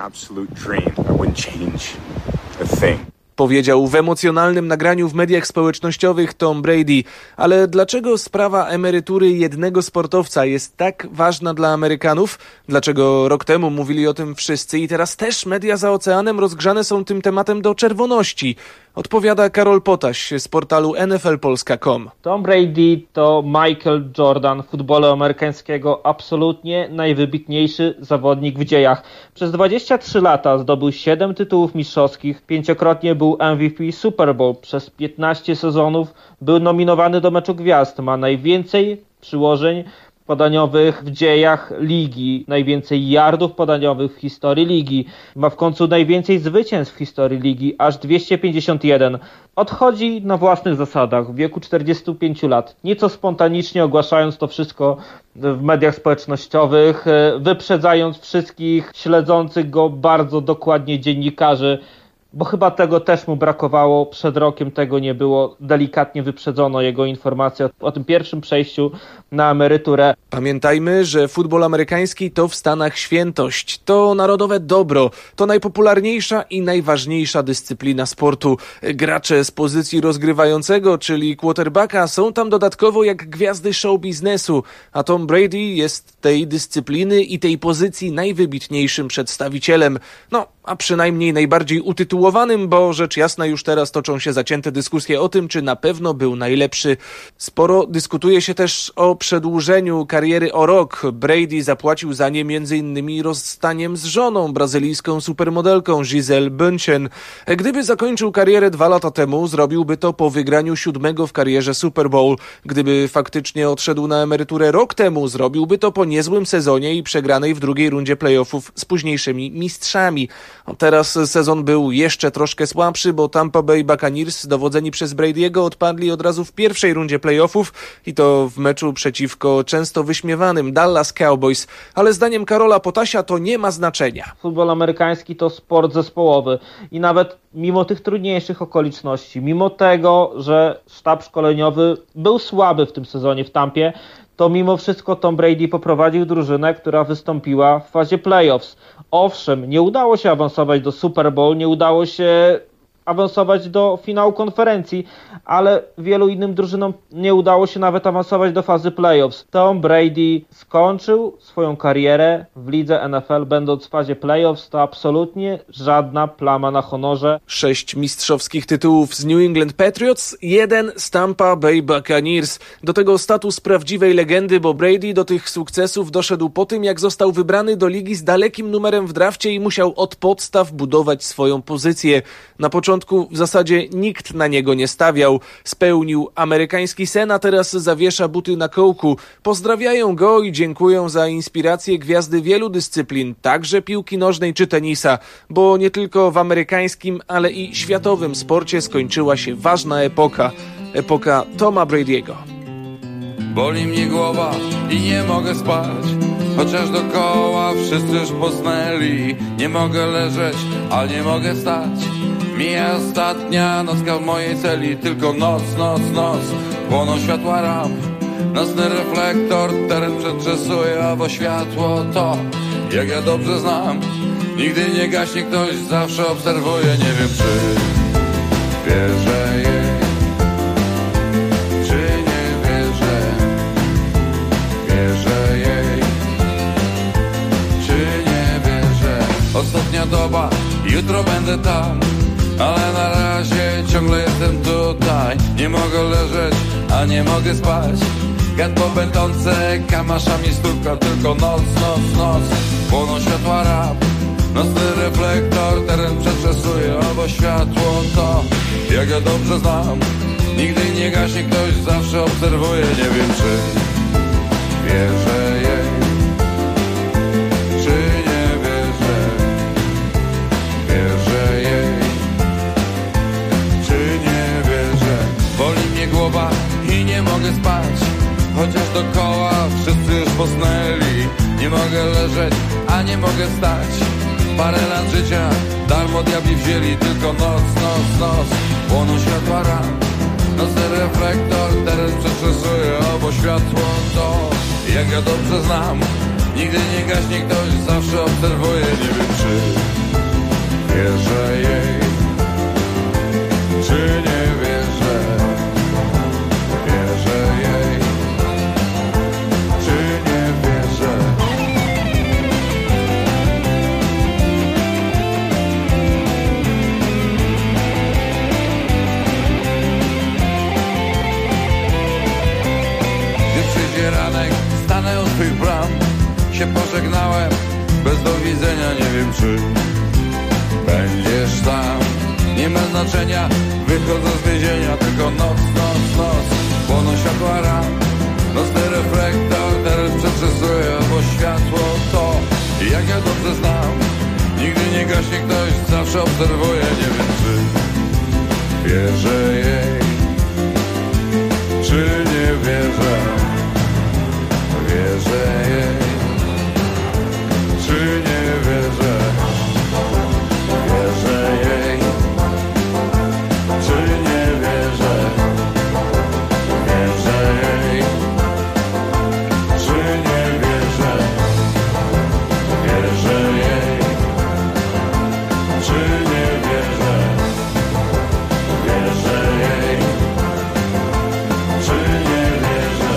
Powiedział w emocjonalnym nagraniu w mediach społecznościowych Tom Brady. Ale dlaczego sprawa emerytury jednego sportowca jest tak ważna dla Amerykanów? Dlaczego rok temu mówili o tym wszyscy i teraz też media za oceanem rozgrzane są tym tematem do czerwoności? Odpowiada Karol Potaś z portalu nflpolska.com. Tom Brady to Michael Jordan futbolu amerykańskiego, absolutnie najwybitniejszy zawodnik w dziejach. Przez 23 lata zdobył 7 tytułów mistrzowskich, 5-krotnie był MVP Super Bowl, przez 15 sezonów był nominowany do Meczu Gwiazd, ma najwięcej przyłożeń podaniowych w dziejach ligi, najwięcej yardów podaniowych w historii ligi, ma w końcu najwięcej zwycięstw w historii ligi, aż 251. Odchodzi na własnych zasadach w wieku 45 lat, nieco spontanicznie ogłaszając to wszystko w mediach społecznościowych, wyprzedzając wszystkich śledzących go bardzo dokładnie dziennikarzy, bo chyba tego też mu brakowało. Przed rokiem tego nie było. Delikatnie wyprzedzono jego informacje o tym pierwszym przejściu na emeryturę. Pamiętajmy, że futbol amerykański to w Stanach świętość. To narodowe dobro. To najpopularniejsza i najważniejsza dyscyplina sportu. Gracze z pozycji rozgrywającego, czyli quarterbacka, są tam dodatkowo jak gwiazdy show biznesu. A Tom Brady jest tej dyscypliny i tej pozycji najwybitniejszym przedstawicielem. No, a przynajmniej najbardziej utytułowanym, bo rzecz jasna już teraz toczą się zacięte dyskusje o tym, czy na pewno był najlepszy. Sporo dyskutuje się też o przedłużeniu kariery o rok. Brady zapłacił za nie m.in. rozstaniem z żoną, brazylijską supermodelką Gisele Bündchen. Gdyby zakończył karierę 2 lata temu, zrobiłby to po wygraniu 7 w karierze Super Bowl. Gdyby faktycznie odszedł na emeryturę rok temu, zrobiłby to po niezłym sezonie i przegranej w drugiej rundzie playoffów z późniejszymi mistrzami. Teraz sezon był jeszcze troszkę słabszy, bo Tampa Bay Buccaneers, dowodzeni przez Brady'ego, odpadli od razu w pierwszej rundzie playoffów i to w meczu przeciwko często wyśmiewanym Dallas Cowboys. Ale zdaniem Karola Potasia to nie ma znaczenia. Futbol amerykański to sport zespołowy i nawet mimo tych trudniejszych okoliczności, mimo tego, że sztab szkoleniowy był słaby w tym sezonie w Tampie, to mimo wszystko Tom Brady poprowadził drużynę, która wystąpiła w fazie playoffs. Owszem, nie udało się awansować do Super Bowl, nie udało się awansować do finału konferencji, ale wielu innym drużynom nie udało się nawet awansować do fazy playoffs. Tom Brady skończył swoją karierę w lidze NFL, będąc w fazie playoffs. To absolutnie żadna plama na honorze. 6 mistrzowskich tytułów z New England Patriots, 1 z Tampa Bay Buccaneers. Do tego status prawdziwej legendy, bo Brady do tych sukcesów doszedł po tym, jak został wybrany do ligi z dalekim numerem w drafcie i musiał od podstaw budować swoją pozycję. Na początku w zasadzie nikt na niego nie stawiał. Spełnił amerykański sen, a teraz zawiesza buty na kołku. Pozdrawiają go i dziękują za inspirację gwiazdy wielu dyscyplin, także piłki nożnej czy tenisa, bo nie tylko w amerykańskim, ale i światowym sporcie skończyła się ważna epoka. Epoka Toma Brady'ego. Boli mnie głowa i nie mogę spać, chociaż dookoła wszyscy już posnęli. Nie mogę leżeć, ale nie mogę stać. Mija ostatnia nocka w mojej celi. Tylko noc, noc, noc. Płoną światła ramp. Nocny reflektor teren przetrzesuje, owo światło to, jak ja dobrze znam. Nigdy nie gaśnie ktoś, zawsze obserwuje. Nie wiem, czy wierzę jej, czy nie wierzę. Wierzę jej, czy nie wierzę. Ostatnia doba, jutro będę tam, ale na razie ciągle jestem tutaj. Nie mogę leżeć, a nie mogę spać. Gad po betonce, kamaszami stuka. Tylko noc, noc, noc. Płoną światła ramp. Nocny reflektor teren przetrzesuje, owo światło to, jak ja dobrze znam. Nigdy nie gaśnie ktoś, zawsze obserwuje. Nie wiem, czy wierzę jej, czy nie wierzę. Wierzę jej, czy nie wierzę. Boli mnie głowa i nie mogę spać, chociaż dookoła wszyscy już posnęli. Nie mogę leżeć, a nie mogę stać. Parę lat życia darmo diabli wzięli. Tylko noc, noc, noc. Płoną światła ramp. Nocny reflektor teren przetrzesuje, obo światło to, jak ja dobrze znam. Nigdy nie gaśnie ktoś, zawsze obserwuje. Nie wiem, czy wierzę jej, czy nie wierzę. Wierzę jej, czy nie wierzę. Ranek, stanę u twych bram. Się pożegnałem, bez do widzenia. Nie wiem, czy będziesz tam. Nie ma znaczenia, wychodzę z więzienia. Tylko noc, noc, noc. Płoną światła ram. Nocny reflektor teraz przetrzesuje, bo światło to, jak ja dobrze znam. Nigdy nie gaśnie ktoś, zawsze obserwuje. Nie wiem, czy wierzę jej, czy nie wierzę. Wierzę jej, czy nie wierzę. Wierzę jej, czy nie wierzę. Wierzę jej, czy nie wierzę. Wierzę jej, czy nie wierzę. Wierzę jej, czy nie wierzę.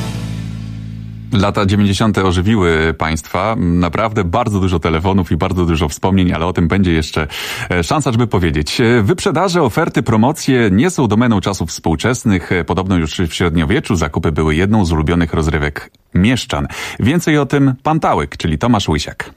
Lata 90. ożywiły państwa. Naprawdę bardzo dużo telefonów i bardzo dużo wspomnień, ale o tym będzie jeszcze szansa, żeby powiedzieć. Wyprzedaże, oferty, promocje nie są domeną czasów współczesnych. Podobno już w średniowieczu zakupy były jedną z ulubionych rozrywek mieszczan. Więcej o tym pan Tałyk, czyli Tomasz Łysiak.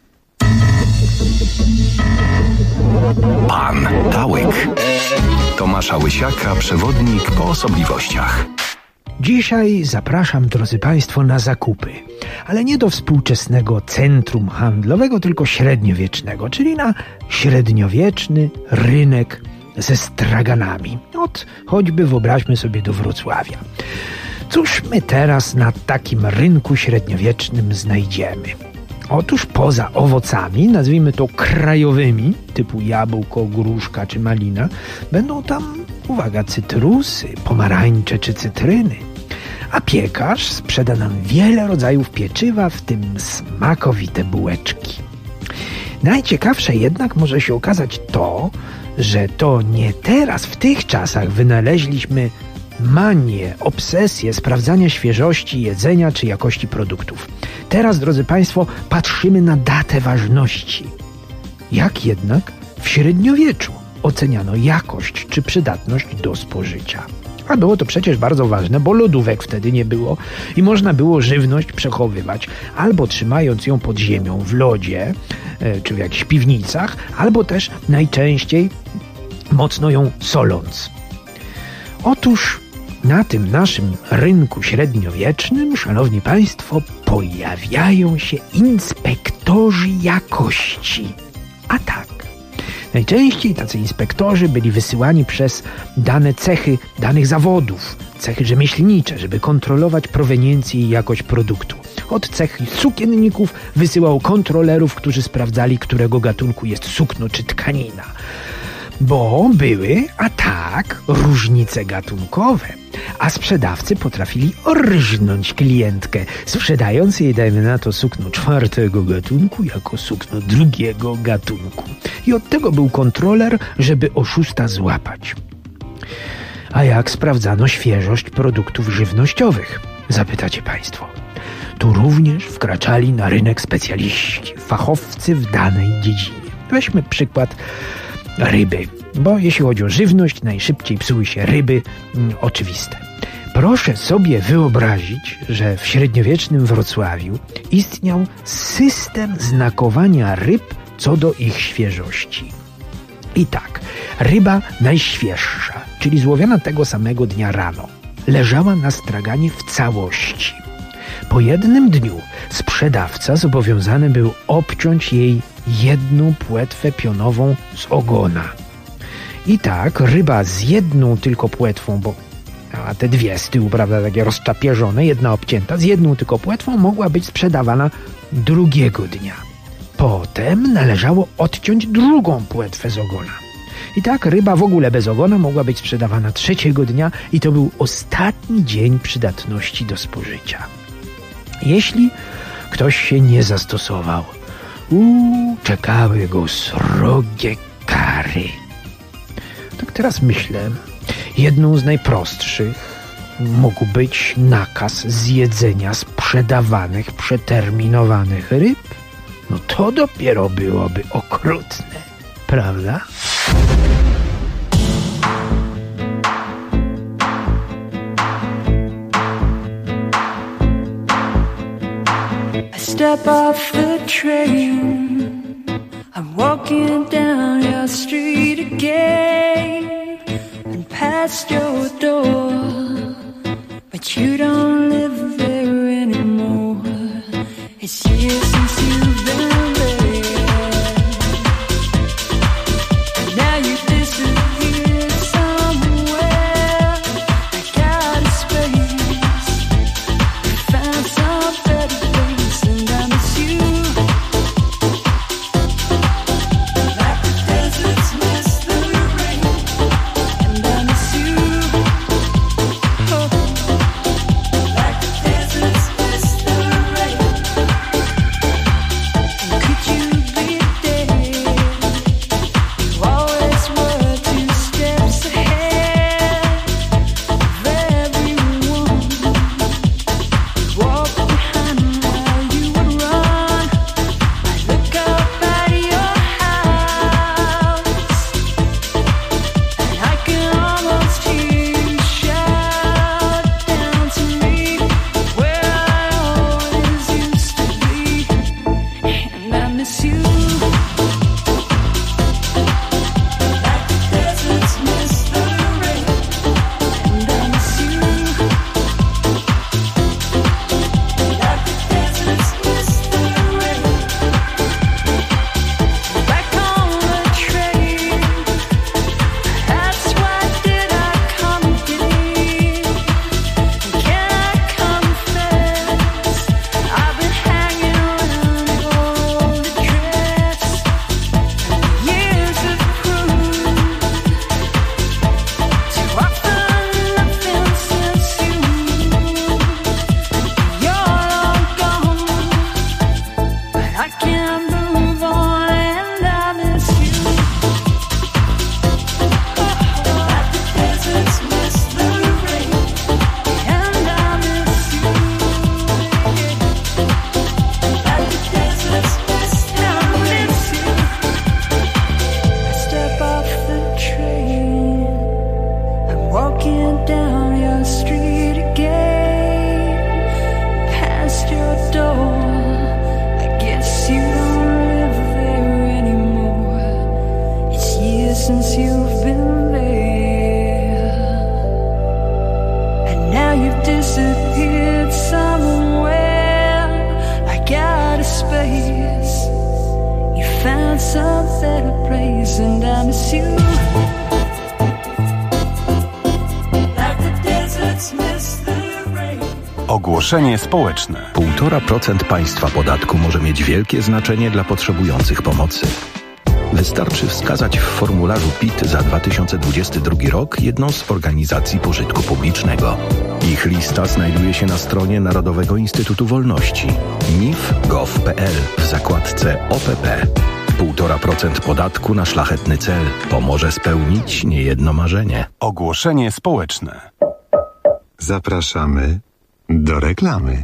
Pan Tałyk. Tomasza Łysiaka, przewodnik po osobliwościach. Dzisiaj zapraszam, drodzy Państwo, na zakupy, ale nie do współczesnego centrum handlowego, tylko średniowiecznego, czyli na średniowieczny rynek ze straganami. Choćby wyobraźmy sobie do Wrocławia. Cóż my teraz na takim rynku średniowiecznym znajdziemy? Otóż poza owocami, nazwijmy to krajowymi, typu jabłko, gruszka czy malina, będą tam, uwaga, cytrusy, pomarańcze czy cytryny. A piekarz sprzeda nam wiele rodzajów pieczywa, w tym smakowite bułeczki. Najciekawsze jednak może się okazać to, że to nie teraz, w tych czasach wynaleźliśmy manię, obsesję sprawdzania świeżości jedzenia czy jakości produktów. Teraz, drodzy Państwo, patrzymy na datę ważności. Jak jednak w średniowieczu oceniano jakość czy przydatność do spożycia? A było to przecież bardzo ważne, bo lodówek wtedy nie było i można było żywność przechowywać albo trzymając ją pod ziemią w lodzie czy w jakichś piwnicach, albo też najczęściej mocno ją soląc. Otóż na tym naszym rynku średniowiecznym, szanowni Państwo, pojawiają się inspektorzy jakości. A tak, najczęściej tacy inspektorzy byli wysyłani przez dane cechy danych zawodów, cechy rzemieślnicze, żeby kontrolować proweniencję i jakość produktu. Od cechy sukienników wysyłał kontrolerów, którzy sprawdzali, którego gatunku jest sukno czy tkanina. Bo były, a tak, różnice gatunkowe. A sprzedawcy potrafili orżnąć klientkę, sprzedając jej, dajmy na to, sukno 4. gatunku jako sukno 2. gatunku. I od tego był kontroler, żeby oszusta złapać. A jak sprawdzano świeżość produktów żywnościowych? Zapytacie Państwo. Tu również wkraczali na rynek specjaliści, fachowcy w danej dziedzinie. Weźmy przykład ryby, bo jeśli chodzi o żywność, najszybciej psuły się ryby, oczywiste. Proszę sobie wyobrazić, że w średniowiecznym Wrocławiu istniał system znakowania ryb co do ich świeżości. I tak, ryba najświeższa, czyli złowiona tego samego dnia rano, leżała na straganie w całości. Po jednym dniu sprzedawca zobowiązany był obciąć jej jedną płetwę pionową z ogona. I tak ryba z jedną tylko płetwą, bo a te dwie z tyłu, prawda, takie rozczapieżone, jedna obcięta, z jedną tylko płetwą mogła być sprzedawana drugiego dnia. Potem należało odciąć drugą płetwę z ogona. I tak ryba w ogóle bez ogona mogła być sprzedawana trzeciego dnia i to był ostatni dzień przydatności do spożycia. Jeśli ktoś się nie zastosował, czekały go srogie kary. Tak teraz myślę, jedną z najprostszych mógł być nakaz zjedzenia sprzedawanych, przeterminowanych ryb. No to dopiero byłoby okrutne, prawda? Step off the train, I'm walking down your street again and past your door, but you don't live there anymore. It's years since you've been there, and now you disappear somewhere. I got a space, found some better place, and I miss you like the deserts miss the rain, and I miss you like the deserts miss the rain. And could you be there? You always were 2 steps ahead of everyone. Walk behind while you would run. I look up at your house, and I can almost hear you shout down to me where I always used to be, and I miss you like the deserts miss the rain, and I miss you like the deserts miss the rain. Back on the train, that's why did I come again? Can I confess, I've been hanging around your old address, and years have proved too often nothing since you're long gone, but I can't move on and I miss you like the deserts miss the rain, and I miss you like the deserts miss the rain. I miss you. I step off the train, I'm walking down your street again, past your door. I guess you don't live there anymore. It's years since you've been there, and now you've disappeared somewhere. Like out of space, you found some better place, and I miss you like the deserts miss the rain. Ogłoszenie społeczne. 1,5% państwa podatku może mieć wielkie znaczenie dla potrzebujących pomocy. Wystarczy wskazać w formularzu PIT za 2022 rok jedną z organizacji pożytku publicznego. Ich lista znajduje się na stronie Narodowego Instytutu Wolności mif.gov.pl w zakładce OPP. 1,5% podatku na szlachetny cel pomoże spełnić niejedno marzenie. Ogłoszenie społeczne. Zapraszamy do reklamy.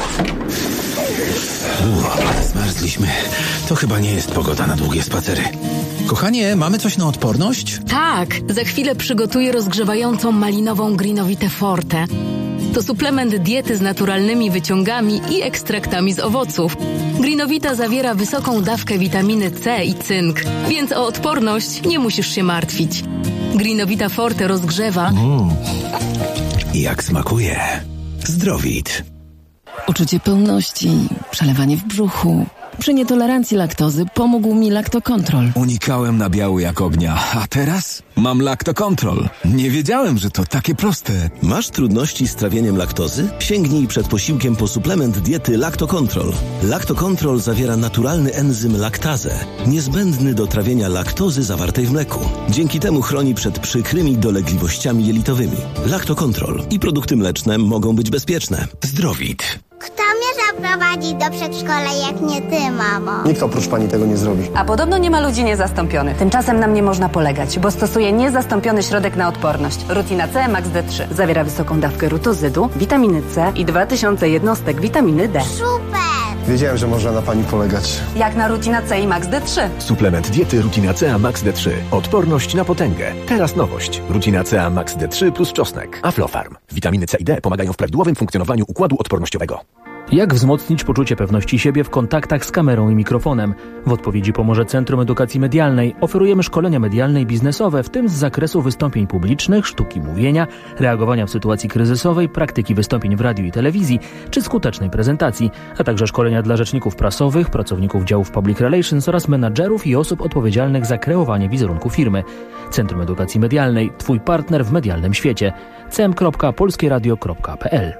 Zmarzliśmy. To chyba nie jest pogoda na długie spacery. Kochanie, mamy coś na odporność? Tak, za chwilę przygotuję rozgrzewającą malinową Greenovitę Forte. To suplement diety z naturalnymi wyciągami i ekstraktami z owoców. Greenovita zawiera wysoką dawkę witaminy C i cynk, więc o odporność nie musisz się martwić. Greenovita Forte rozgrzewa. Jak smakuje. Zdrowit. Uczucie pełności, przelewanie w brzuchu. Przy nietolerancji laktozy pomógł mi Lactocontrol. Unikałem nabiału jak ognia, a teraz mam Lactocontrol. Nie wiedziałem, że to takie proste. Masz trudności z trawieniem laktozy? Sięgnij przed posiłkiem po suplement diety Lactocontrol. Lactocontrol zawiera naturalny enzym laktazę, niezbędny do trawienia laktozy zawartej w mleku. Dzięki temu chroni przed przykrymi dolegliwościami jelitowymi. Lactocontrol i produkty mleczne mogą być bezpieczne. Zdrowit. Kto mnie zaprowadzi do przedszkola, jak nie ty, mamo? Nikt oprócz pani tego nie zrobi. A podobno nie ma ludzi niezastąpionych. Tymczasem na mnie można polegać, bo stosuję niezastąpiony środek na odporność. Rutina C Max D3. Zawiera wysoką dawkę rutozydu, witaminy C i 2000 jednostek witaminy D. Super! Wiedziałem, że można na pani polegać. Jak na Rutina C i Max D3. Suplement diety Rutina C Max D3. Odporność na potęgę. Teraz nowość. Rutina C Max D3 plus czosnek. Aflofarm. Witaminy C i D pomagają w prawidłowym funkcjonowaniu układu odpornościowego. Jak wzmocnić poczucie pewności siebie w kontaktach z kamerą i mikrofonem? W odpowiedzi pomoże Centrum Edukacji Medialnej. Oferujemy szkolenia medialne i biznesowe, w tym z zakresu wystąpień publicznych, sztuki mówienia, reagowania w sytuacji kryzysowej, praktyki wystąpień w radiu i telewizji, czy skutecznej prezentacji, a także szkolenia dla rzeczników prasowych, pracowników działów Public Relations oraz menadżerów i osób odpowiedzialnych za kreowanie wizerunku firmy. Centrum Edukacji Medialnej. Twój partner w medialnym świecie. cm.polskieradio.pl.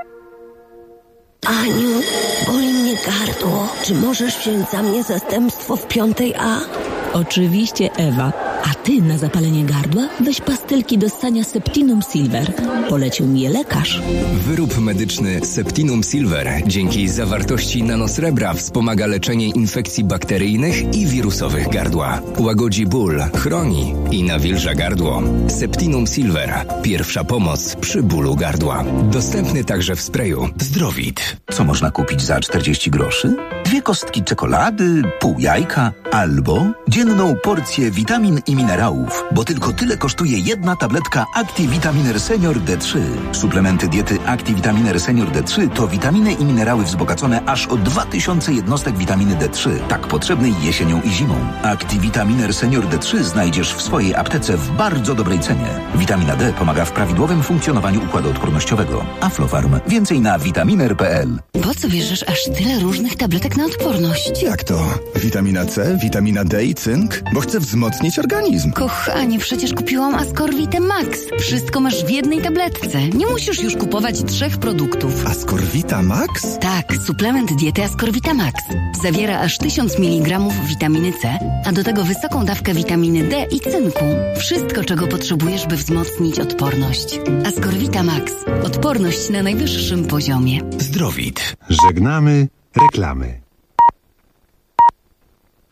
Aniu, boli mnie gardło. Czy możesz wziąć za mnie zastępstwo w 5A? Oczywiście, Ewa. A ty na zapalenie gardła weź pastylki do ssania Septinum Silver. Polecił mi je lekarz. Wyrób medyczny Septinum Silver dzięki zawartości nanosrebra wspomaga leczenie infekcji bakteryjnych i wirusowych gardła. Łagodzi ból, chroni i nawilża gardło. Septinum Silver. Pierwsza pomoc przy bólu gardła. Dostępny także w sprayu. Zdrowit. Co można kupić za 40 groszy? 2 kostki czekolady, pół jajka albo dzienną porcję witamin i minerałów, bo tylko tyle kosztuje jedna tabletka ActiVitaminer Senior D3. Suplementy diety ActiVitaminer Senior D3 to witaminy i minerały wzbogacone aż o 2000 jednostek witaminy D3, tak potrzebnej jesienią i zimą. ActiVitaminer Senior D3 znajdziesz w swojej aptece w bardzo dobrej cenie. Witamina D pomaga w prawidłowym funkcjonowaniu układu odpornościowego. Aflofarm. Więcej na vitaminer.pl. Po co bierzesz aż tyle różnych tabletek na odporność? Jak to? Witamina C, witamina D i cynk? Bo chcę wzmocnić organizm. Kochanie, przecież kupiłam Ascorvitę Max. Wszystko masz w jednej tabletce. Nie musisz już kupować 3 produktów. Ascorvita Max? Tak, suplement diety Ascorvita Max. Zawiera aż 1000 mg witaminy C, a do tego wysoką dawkę witaminy D i cynku. Wszystko, czego potrzebujesz, by wzmocnić odporność. Ascorvita Max. Odporność na najwyższym poziomie. Zdrowit. Żegnamy reklamy.